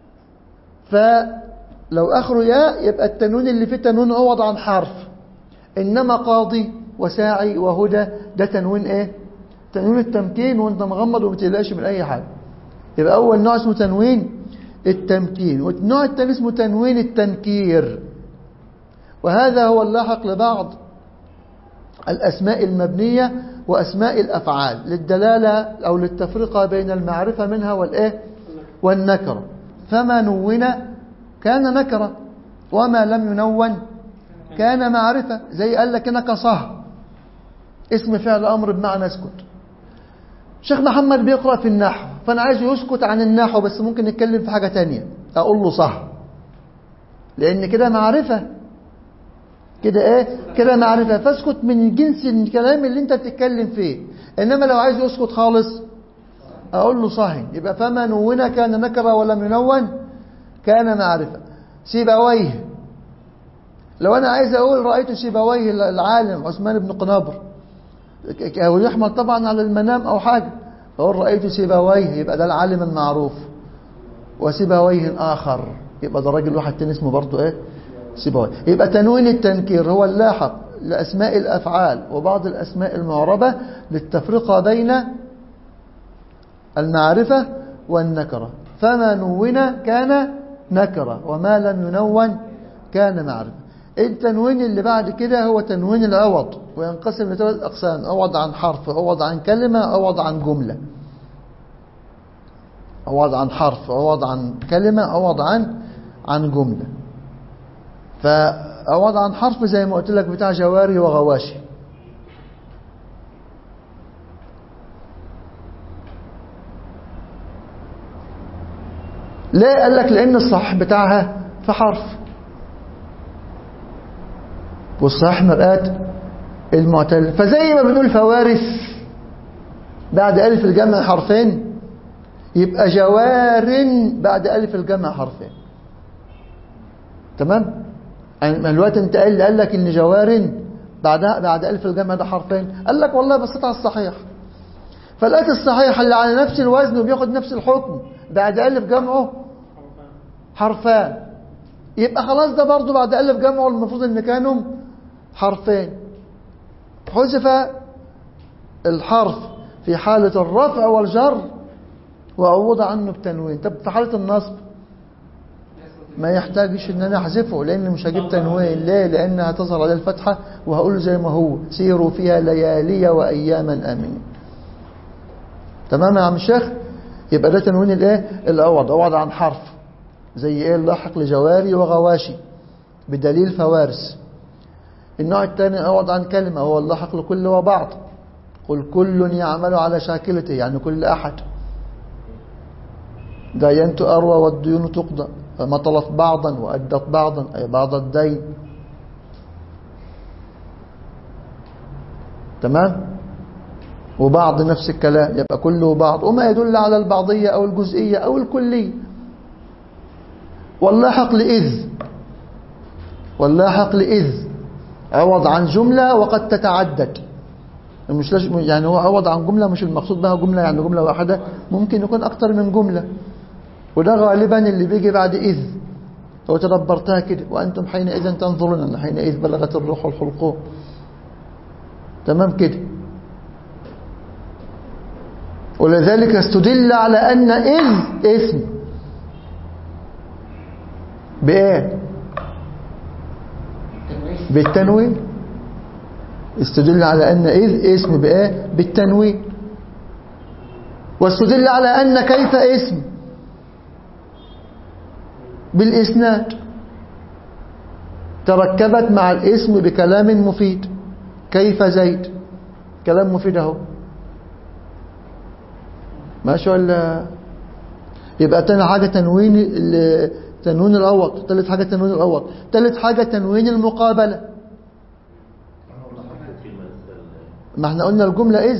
فلو اخره ياء يبقى التنوين اللي فيه تنوين عوض عن حرف. انما قاضي وساعي وهدى ده تنوين ايه؟ تنوين التمكين، وانت مغمض وما تقلقش من اي حاجه. يبقى اول نوع اسمه تنوين التمكين، والنوع الثاني اسمه تنوين التنكير. وهذا هو اللاحق لبعض الأسماء المبنية وأسماء الأفعال للدلالة أو للتفرقة بين المعرفة منها والإيه والنكرة. فما نون كان نكرة، وما لم ينون كان معرفة. زي قال لك إنك صه اسم فعل أمر بمعنى اسكت. شيخ محمد بيقرأ في النحو، فأنا عايز يسكت عن النحو بس ممكن نتكلم في حاجة تانية، أقول له صح، لأن كده معرفة، كده ايه؟ كده معرفة. فاسكت من جنس الكلام اللي انت بتتكلم فيه. انما لو عايز يسكت خالص اقول له صاحي. يبقى فما نون كان نكرة ولم ينون كان معرفة. سيبويه، لو انا عايز اقول رأيت سيبويه العالم عثمان بن قنابر، او يحمل طبعا على المنام او حاجة، اقول رأيت سيبويه، يبقى ده العالم المعروف. وسيبويه اخر، يبقى ده راجل واحد تاني اسمه برضه ايه؟ سيبويه. يبقى تنوين التنكير هو اللاحق لأسماء الأفعال وبعض الأسماء المعربة للتفرقة بين المعرفة والنكرة. فما نون كان نكرة، وما لم ينون كان معرفة. التنوين اللي بعد كده هو تنوين العوض، وينقسم لثلاث أقسام: عوض عن حرف، عوض عن كلمة، عوض عن جملة. عوض عن حرف، عوض عن كلمة، عوض عن جملة. فعوض عن حرف زي ما قلت لك بتاع جواري وغواشي. ليه؟ قال لك لأن الصحيح بتاعها في حرف، والصحيح مرآة المعتل. فزي ما بنقول فوارث بعد ألف الجمع حرفين، يبقى جوار بعد ألف الجمع حرفين. تمام؟ يعني الوقت انت قال لك ان جوار بعد ألف الجمع ده حرفين، قال لك والله بصيت على الصحيح فلقيت الصحيح اللي على نفس الوزن وبياخد نفس الحكم بعد ألف جمعه حرفان، يبقى خلاص ده برضو بعد ألف جمعه المفروض ان كانوا حرفين. حذف الحرف في حالة الرفع والجر وعوض عنه بتنوين. طب في حالة النصب ما يحتاجش ان انا احذفه، لان مش هجيب تنوين. ليه؟ لان هتظهر عليه الفتحة وهقول زي ما هو: سيروا فيها ليالي واياما امين. تمام يا عم الشيخ؟ يبقى ده تنوين الايه؟ العوض، عوض عن حرف زي ايه؟ اللاحق لجواري وغواشي بدليل فوارس. النوع الثاني عوض عن كلمة، هو اللاحق لكل وبعض. قل كل يعمل على شاكلته، يعني كل احد. داينت اروى والديون تقضى، فمطلت بعضا وأدت بعضا، أي بعض الدين. تمام؟ وبعض نفس الكلام، يبقى كله بعض، وما يدل على البعضية أو الجزئية أو الكلية. واللاحق لإذ، واللاحق لإذ عوض عن جملة وقد تتعدد، مش يعني هو عوض عن جملة مش المقصود بها جملة يعني جملة واحدة، ممكن يكون أكتر من جملة، وده غالبا اللي بيجي بعد إذ. لو تدبرتها كده وأنتم حينئذ تنظرون أن حينئذ بلغت الروح والحلقوم، تمام كده. ولذلك استدل على أن إذ اسم بإيه؟ بالتنوين. استدل على أن إذ اسم بإيه؟ بالتنوين. واستدل على أن كيف اسم بالإسناد، تركبت مع الاسم بكلام مفيد. كيف زيد، كلام مفيد اهو، ماشي ولا؟ يبقى تاني حاجة تنوين العوض، تالت حاجة تنوين العوض، تالت حاجة تنوين المقابلة. ما احنا قلنا الجملة إذ.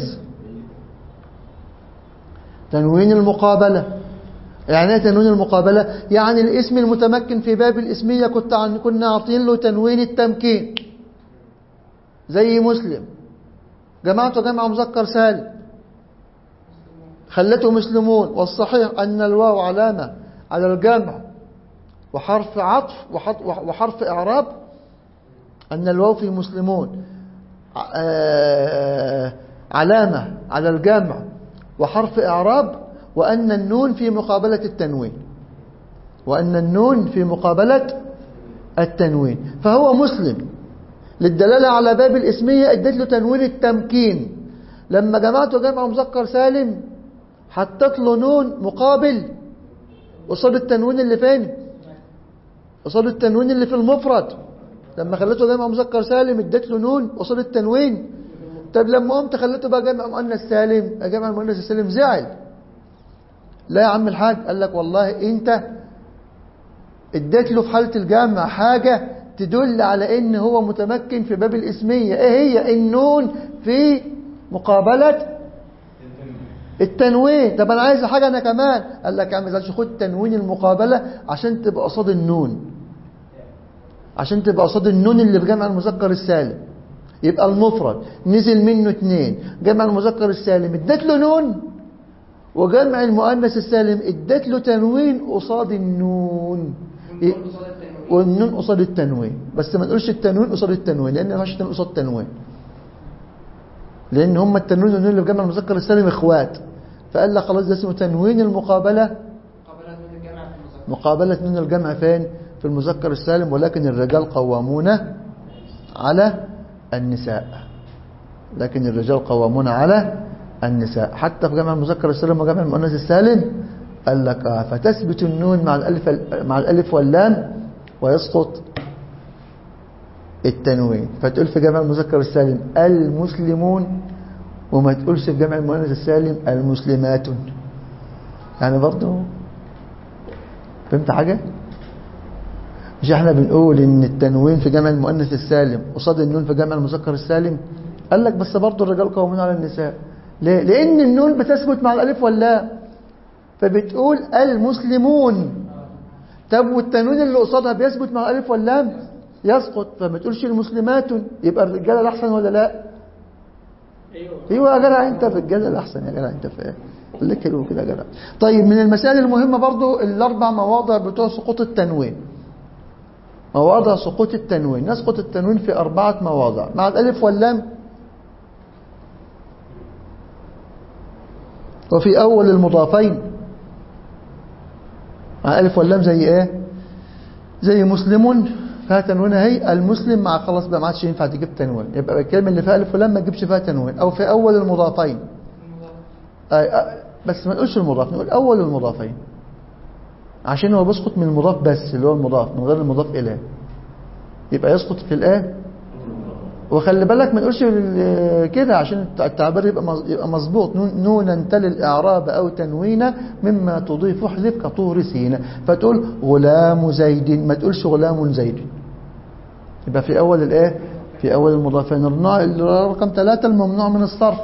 تنوين المقابلة يعني ايه تنوين المقابلة؟ يعني الاسم المتمكن في باب الاسمية كنا عاطين له تنوين التمكين، زي مسلم جماعته جمع مذكر سالم خلته مسلمون، والصحيح أن الواو علامة على الجمع وحرف عطف وحرف إعراب، أن الواو في مسلمون علامة على الجمع وحرف إعراب، وأن النون في مقابلة التنوين، وأن النون في مقابلة التنوين. فهو مسلم للدلالة على باب الاسمية ادت له تنوين التمكين. لما جمعته جمع مذكر سالم حطت له نون مقابل قصاد التنوين اللي فين؟ قصاد التنوين اللي في المفرد. لما خلته جمع مذكر سالم ادت له نون قصاد التنوين. طب لما قمت خلته بقى جمع مؤنث سالم، جمع المؤنث السالم زعل. لا يا عم الحاج، قال لك والله انت اديت له في حالة الجمع حاجة تدل على ان هو متمكن في باب الاسمية. ايه هي؟ النون في مقابلة التنوين. طب انا عايز حاجة انا كمان، قال لك يا عم زالش خد تنوين المقابلة عشان تبقى قصاد النون، عشان تبقى قصاد النون اللي في جمع المذكر السالم. يبقى المفرد نزل منه 2، جمع المذكر السالم اديت له نون، وجمع المؤنث السالم ادت له تنوين قصاد النون، والنون قصاد التنوين. بس ما نقولش التنوين قصاد التنوين، لان ما ينفعش تنوين قصاد التنوين، لان هم التنوين والنون اللي في جمع المذكر السالم اخوات. فقال لك خلاص ده اسمه تنوين المقابله، مقابله نون الجمع فين؟ في المذكر السالم. ولكن الرجال قوامون على النساء، لكن الرجال قوامون على النساء حتى في جمع المذكر السالم وجمع المؤنث السالم. قال لك فتثبت النون مع الالف واللام ويسقط التنوين. فتقول في جمع المذكر السالم المسلمون، وما تقولش في جمع المؤنث السالم المسلمات. يعني برضه فهمت حاجة؟ مش احنا بنقول ان التنوين في جمع المؤنث السالم قصاد النون في جمع المذكر السالم؟ قال لك بس برضه الرجال قوامون على النساء. ليه؟ لأن النون بتثبت مع الألف واللام، فبتقول المسلمون. طب والتنوين اللي قصادها بيثبت مع الألف واللام؟ يسقط. فما تقولش المسلمات. يبقى الرجالة الأحسن ولا لا؟ ايوه يا جدع، انت في الرجالة الأحسن يا جدع، انت في ايه؟ ليه كده كده يا جدع؟ طيب من المسائل المهمة برضو الأربع مواضع بتوع سقوط التنوين. مواضع سقوط التنوين، نسقط التنوين في 4 مواضع مع الألف واللام، وفي أول المضافين مع ألف واللام. زي إيه؟ زي مسلمون فيها تنوين اهي، المسلم مع خلاص بقى ما عادش ينفع تجيب تنوين، يبقى الكلمة اللي فيها ألف واللام ما تجيبش فيها تنوين. أو في أول المضافين، بس ما نقولش المضاف، نقول أول المضافين، عشان هو بيسقط من المضاف بس اللي هو المضاف، من غير المضاف إليه يبقى يسقط في الآية. وخلي بالك ما نقولش كده عشان التعبير يبقى مظبوط. نونا تلي الإعراب أو تنوينا مما تضيف احذف كطور سينا. فتقول غلام زيد، ما تقولش غلام زيد. يبقى في أول الآية في أول المضافين. رقم 3 الممنوع من الصرف،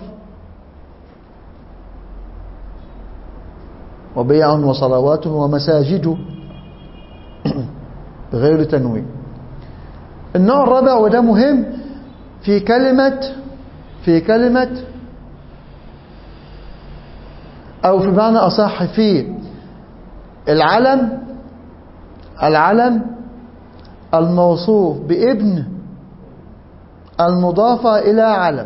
وبيع وصلوات ومساجد بغير تنوين. النوع الرابع وده مهم في كلمة أو في معنى أصح في العلم الموصوف بابن المضافة إلى علم.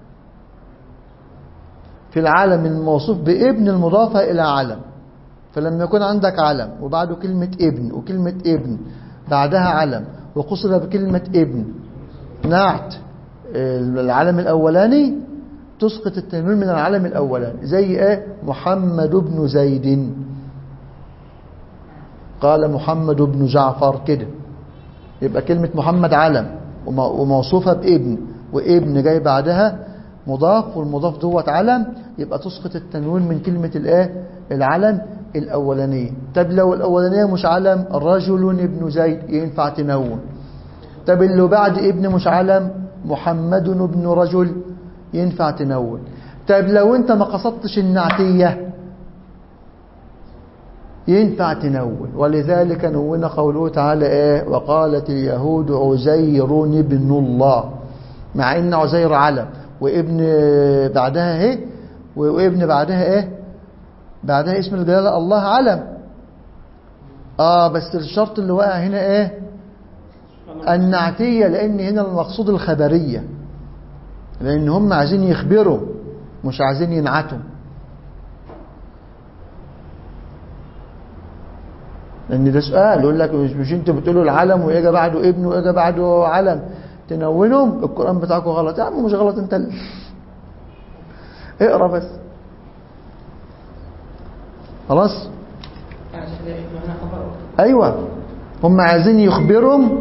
في العلم الموصوف بابن المضافة إلى علم. فلما يكون عندك علم وبعده كلمة ابن وكلمة ابن بعدها علم وقصد بكلمة ابن نعت العلم الأولاني تسقط التنوين من العلم الأولاني. زي ايه؟ محمد بن زيد، قال محمد بن جعفر كده. يبقى كلمة محمد علم وموصوفة بابن، وابن جاي بعدها مضاف والمضاف دوت علم، يبقى تسقط التنوين من كلمة الايه؟ العلم الأولانية. طب لو الأولانية مش علم، رجل ابن زيد، ينفع تنون. طب اللي بعد ابن مش علم، محمد ابن رجل، ينفع تنون. طب لو انت ما قصدتش النعتية ينفع تنون. ولذلك نون قوله تعالى ايه؟ وقالت اليهود عزير ابن الله، مع ان عزير علم وابن بعدها ايه؟ وابن بعدها ايه؟ بعدها اسم الجلالة الله علم. بس الشرط اللي واقع هنا ايه؟ النعتية، لان هنا المقصود الخبرية، لان هم عايزين يخبروا مش عايزين ينعتوا. لان ده سؤال يقول لك مش انتوا بتقولوا العلم ويجي بعده ابن ويجي بعده علم تنونهم؟ القرآن بتاعكم غلط. يا عم مش غلط، انت اقرا بس خلاص. ايوه هم عايزين يخبرهم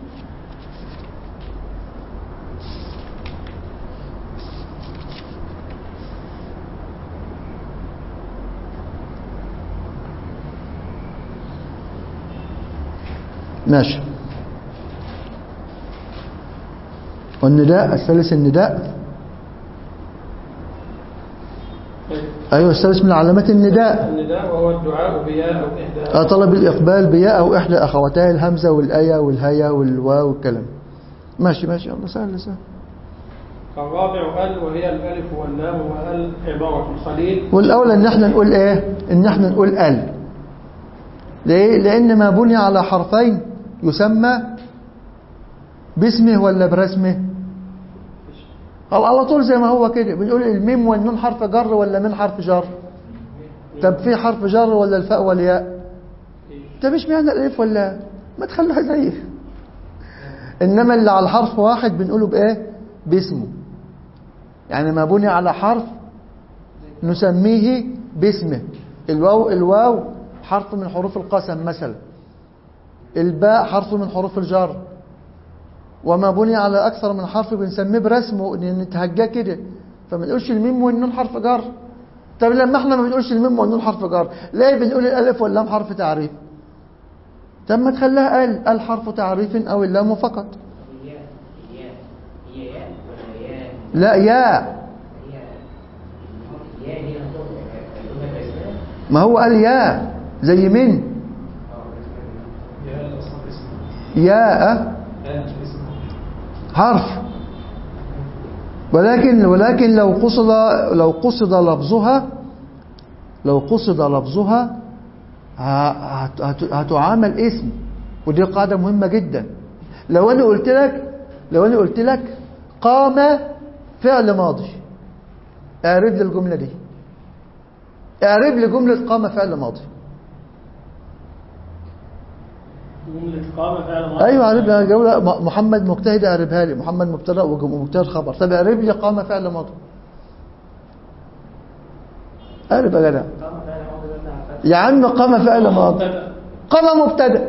ماشي. والنداء الثالث النداء. أيوة الثالث من علامات النداء وهو الدعاء بياء أو إحدى طلب الإقبال بياء أو إحدى أخواتها الهمزة والآية والهيا والواو والكلام. ماشي الله سهل. الرابع ال، وهي الألف واللام، وال عبارة الخليل. والأولى إن احنا نقول إيه؟ إن احنا نقول ال. ليه؟ لأن ما بني على حرفين يسمى باسمه ولا برسمه؟ على طول زي ما هو كده. بنقول الميم والنون حرف جر ولا من حرف جر؟ طب في حرف جر ولا الفاء والياء؟ طب مش معنى الالف ولا ما تخليها زيه. انما اللي على الحرف واحد بنقوله بايه؟ باسمه. يعني ما بني على حرف نسميه باسمه. الواو حرف من حروف القسم مثلا، الباء حرف من حروف الجر، وما بني على أكثر من حرف بنسميه برسمه نتهجاه كده. فما نقولش الميم والنون حرف جر. طب لما احنا ما بنقولش الميم والنون حرف جر، ليه بنقول الألف واللام حرف تعريف؟ طب ما تخليها ال حرف تعريف أو اللام فقط. لا يا، ما هو قال يا زي من يا حرف، ولكن لو قصد لفظها هتعامل اسم. ودي قاعدة مهمة جدا. لو انا قلت لك قام فعل ماضي، اعرب لي الجملة دي، اعرب لي جملة قام فعل ماضي. جملة قام فعل ماضي، ايوه اعرب لي جملة. محمد مجتهد، اعربها لي. محمد مبتدا ومجتهد خبر. طب اعرب لي قام فعل ماضي، اعرب يا جدع. يا عم قام فعل ماضي، قام مبتدا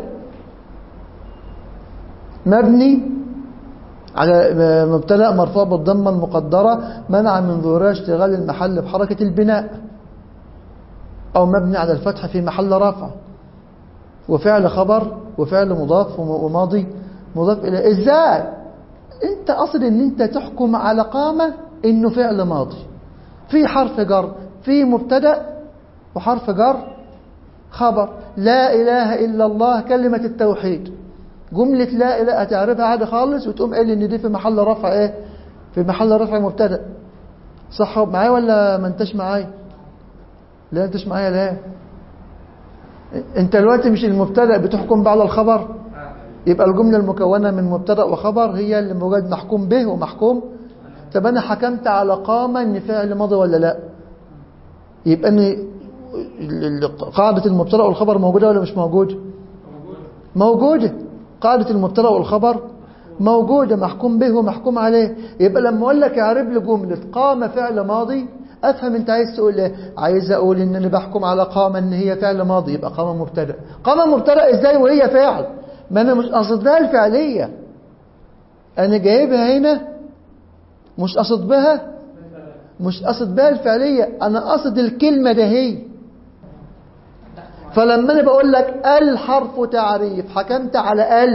مبني على مبتدا مرفوع بالضمه المقدره منع من ظهورها اشتغال المحل بحركه البناء، او مبني على الفتح في محل رفع، وفعل خبر وفعل مضاف وماضي مضاف الى. ازاي انت اصل ان انت تحكم على قامه انه فعل ماضي في حرف جر، في مبتدا وحرف جر خبر؟ لا اله الا الله كلمه التوحيد، جملة لا إله هتعرفها عادي خالص وتقوم قايل إن دي في محل رفع إيه؟ في محل رفع مبتدأ. صح معايا ولا ما انتش معايا؟ لا انتش معايا. لا انت دلوقتي مش المبتدأ بتحكم بقى على الخبر، يبقى الجملة المكونة من مبتدأ وخبر هي اللي موجود محكوم به ومحكوم. طب انا حكمت على قامة ان فعل ماضي ولا لا؟ يبقى ان قاعدة المبتدأ والخبر موجودة ولا مش موجودة؟ موجودة. قاعدة المبتدأ والخبر موجودة، محكوم به ومحكوم عليه. يبقى لما اقول لك اعرب لي جملة قام فعل ماضي افهم انت عايز تقول ايه. عايز اقول ان انا بحكم على قام ان هي فعل ماضي، يبقى قام مبتدأ. قام مبتدأ ازاي وهي فعل؟ ما انا مش قصد بها الفعلية، انا جايبها هنا مش قصد بها الفعلية، انا قصد الكلمة ده هي. فلما انا بقول لك الحرف تعريف حكمت على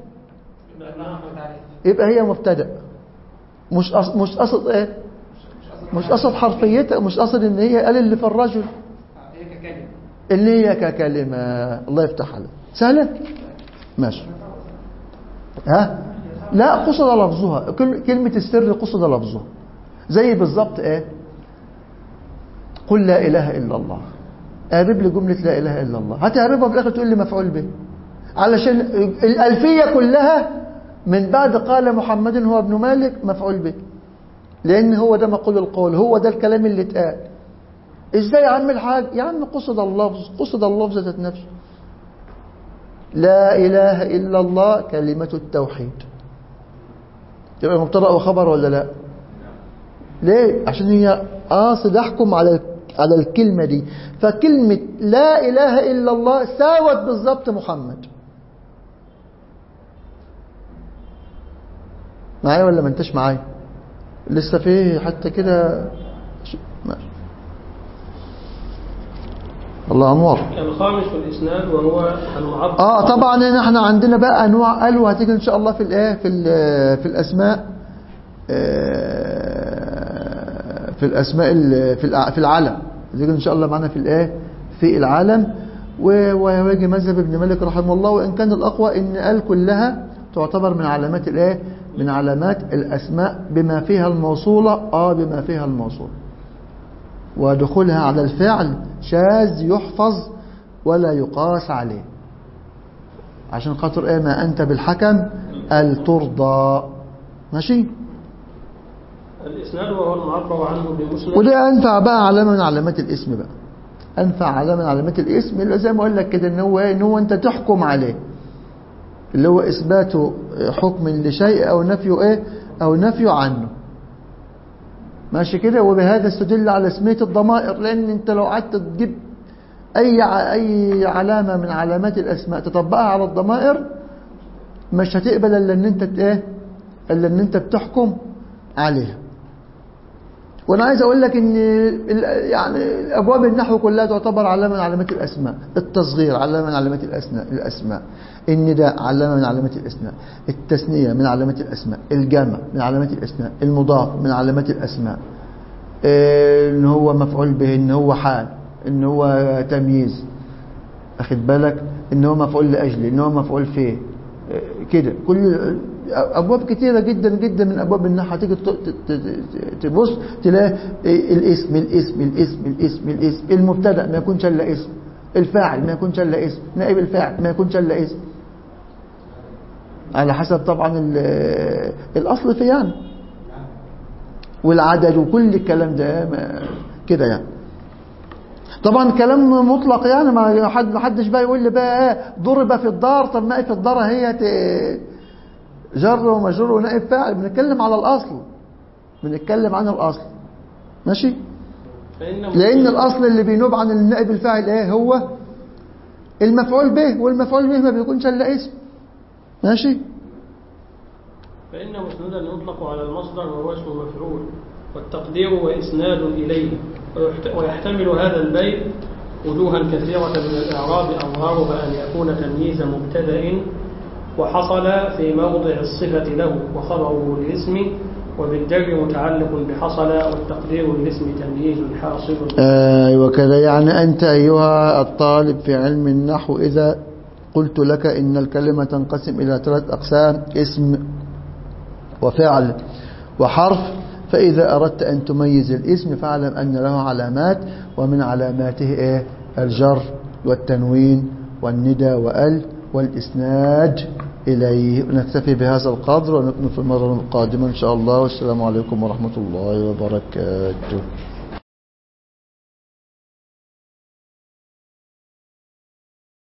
يبقى هي مبتدأ. مش قصد ايه؟ مش قصد حرفيتها، مش قصد ان هي اللي في الرجل اللي هي ككلمة. الله يفتح عليك. سهلة ماشي. ها لا قصد لفظها، كلمة السر قصد لفظها. زي بالضبط ايه؟ قل لا اله الا الله. اعرب لي جملة لا اله الا الله، هتعربها في الاخر تقول لي مفعول به، علشان الالفية كلها من بعد قال محمد هو ابن مالك مفعول به، لان هو ده مقول القول، هو ده الكلام اللي اتقال. ازاي يا عم الحاج؟ يا عم قصد اللفظ ذات نفسه. لا اله الا الله كلمة التوحيد، تبقى مبتدأ وخبر ولا لا؟ ليه؟ عشان هي قاصد احكم على الكلمة دي. فكلمة لا اله الا الله ساوت بالضبط محمد. معايا ولا ما انتش معايا؟ لسه فيه حتى كده ماشي. الله انور. الخامس في الاسناد وهو المعبر. طبعا احنا عندنا بقى انواع قال، وهتيجي ان شاء الله في الايه في الاسماء، في العلم. هتيجي ان شاء الله معنا في الايه في العلم. ويجي مذهب ابن مالك رحمه الله، وان كان الاقوى ان قال كلها تعتبر من علامات الايه من علامات الأسماء بما فيها الموصولة. بما فيها الموصولة، ودخولها على الفعل شاذ يحفظ ولا يقاس عليه، عشان خاطر ايه؟ ما أنت بالحكم الترضى. ماشي. الإسناد وهو المعبر عنه بمسند، وده أنفع بقى علامة من علامات الاسم بقى. أنفع علامة من علامات الاسم اللي زي ما أقول لك كده، إن هو أنت تحكم عليه، اللي هو إثبات حكم لشيء أو نفيه إيه أو نفيه عنه. ماشي كده. وبهذا استدل على اسمية الضمائر، لأن أنت لو قعدت تجيب أي علامة من علامات الأسماء تطبقها على الضمائر مش هتقبل إلا إن أنت بتحكم عليها. وأنا عايز أقول لك إن يعني أبواب النحو كلها تعتبر علامة من علامات الأسماء. التصغير علامة من علامات الأسماء، النداء علامة من علامات الأسماء، التثنية من علامات الأسماء، الجمع من علامات الأسماء، المضاف من علامات الأسماء، إن هو مفعول به، إن هو حال، إن هو تمييز، أخد بالك، إن هو مفعول لأجله، إن هو مفعول فيه كده. كل أبواب كثيرة جدا جدا من أبواب النحو. تيجي تبص تلاقي الاسم المبتدأ ما يكونش إلا اسم، الفاعل ما يكونش إلا اسم، نائب الفاعل ما يكونش إلا اسم، على حسب طبعا الأصل فيه يعني، والعدد وكل الكلام ده كده يعني. طبعا كلام مطلق يعني، ما حدش بقى يقول لي بقى ضرب في الدار. طب ما في الدار هي جر ومجرور ونائب فاعل. بنتكلم على الأصل، بنتكلم عن الأصل. ماشي. لأن الأصل اللي بينوب عن النائب الفاعل هو المفعول به، والمفعول به ما بيكونش إلا اسم. ماشي. فإن مسندا يطلق على المصدر وهو اسم مفعول، والتقدير وإسناد إليه. ويحتمل هذا البيت وجوها كثيرة من الإعراب، أظهرها أن يكون تمييز مبتدأ وحصل في موضع الصفة له وخبره الاسم، وبالجر متعلق بحصل، والتقدير الاسم تمييز حاصل. وكذا يعني أنت أيها الطالب في علم النحو إذا قلت لك إن الكلمة تنقسم إلى 3 أقسام: اسم وفعل وحرف. فإذا أردت أن تميز الاسم فاعلم أن له علامات، ومن علاماته الجر والتنوين والندى وال والإسناد إليه. نكتفي بهذا القدر ونكمل في المرة القادمة إن شاء الله. والسلام عليكم ورحمة الله وبركاته.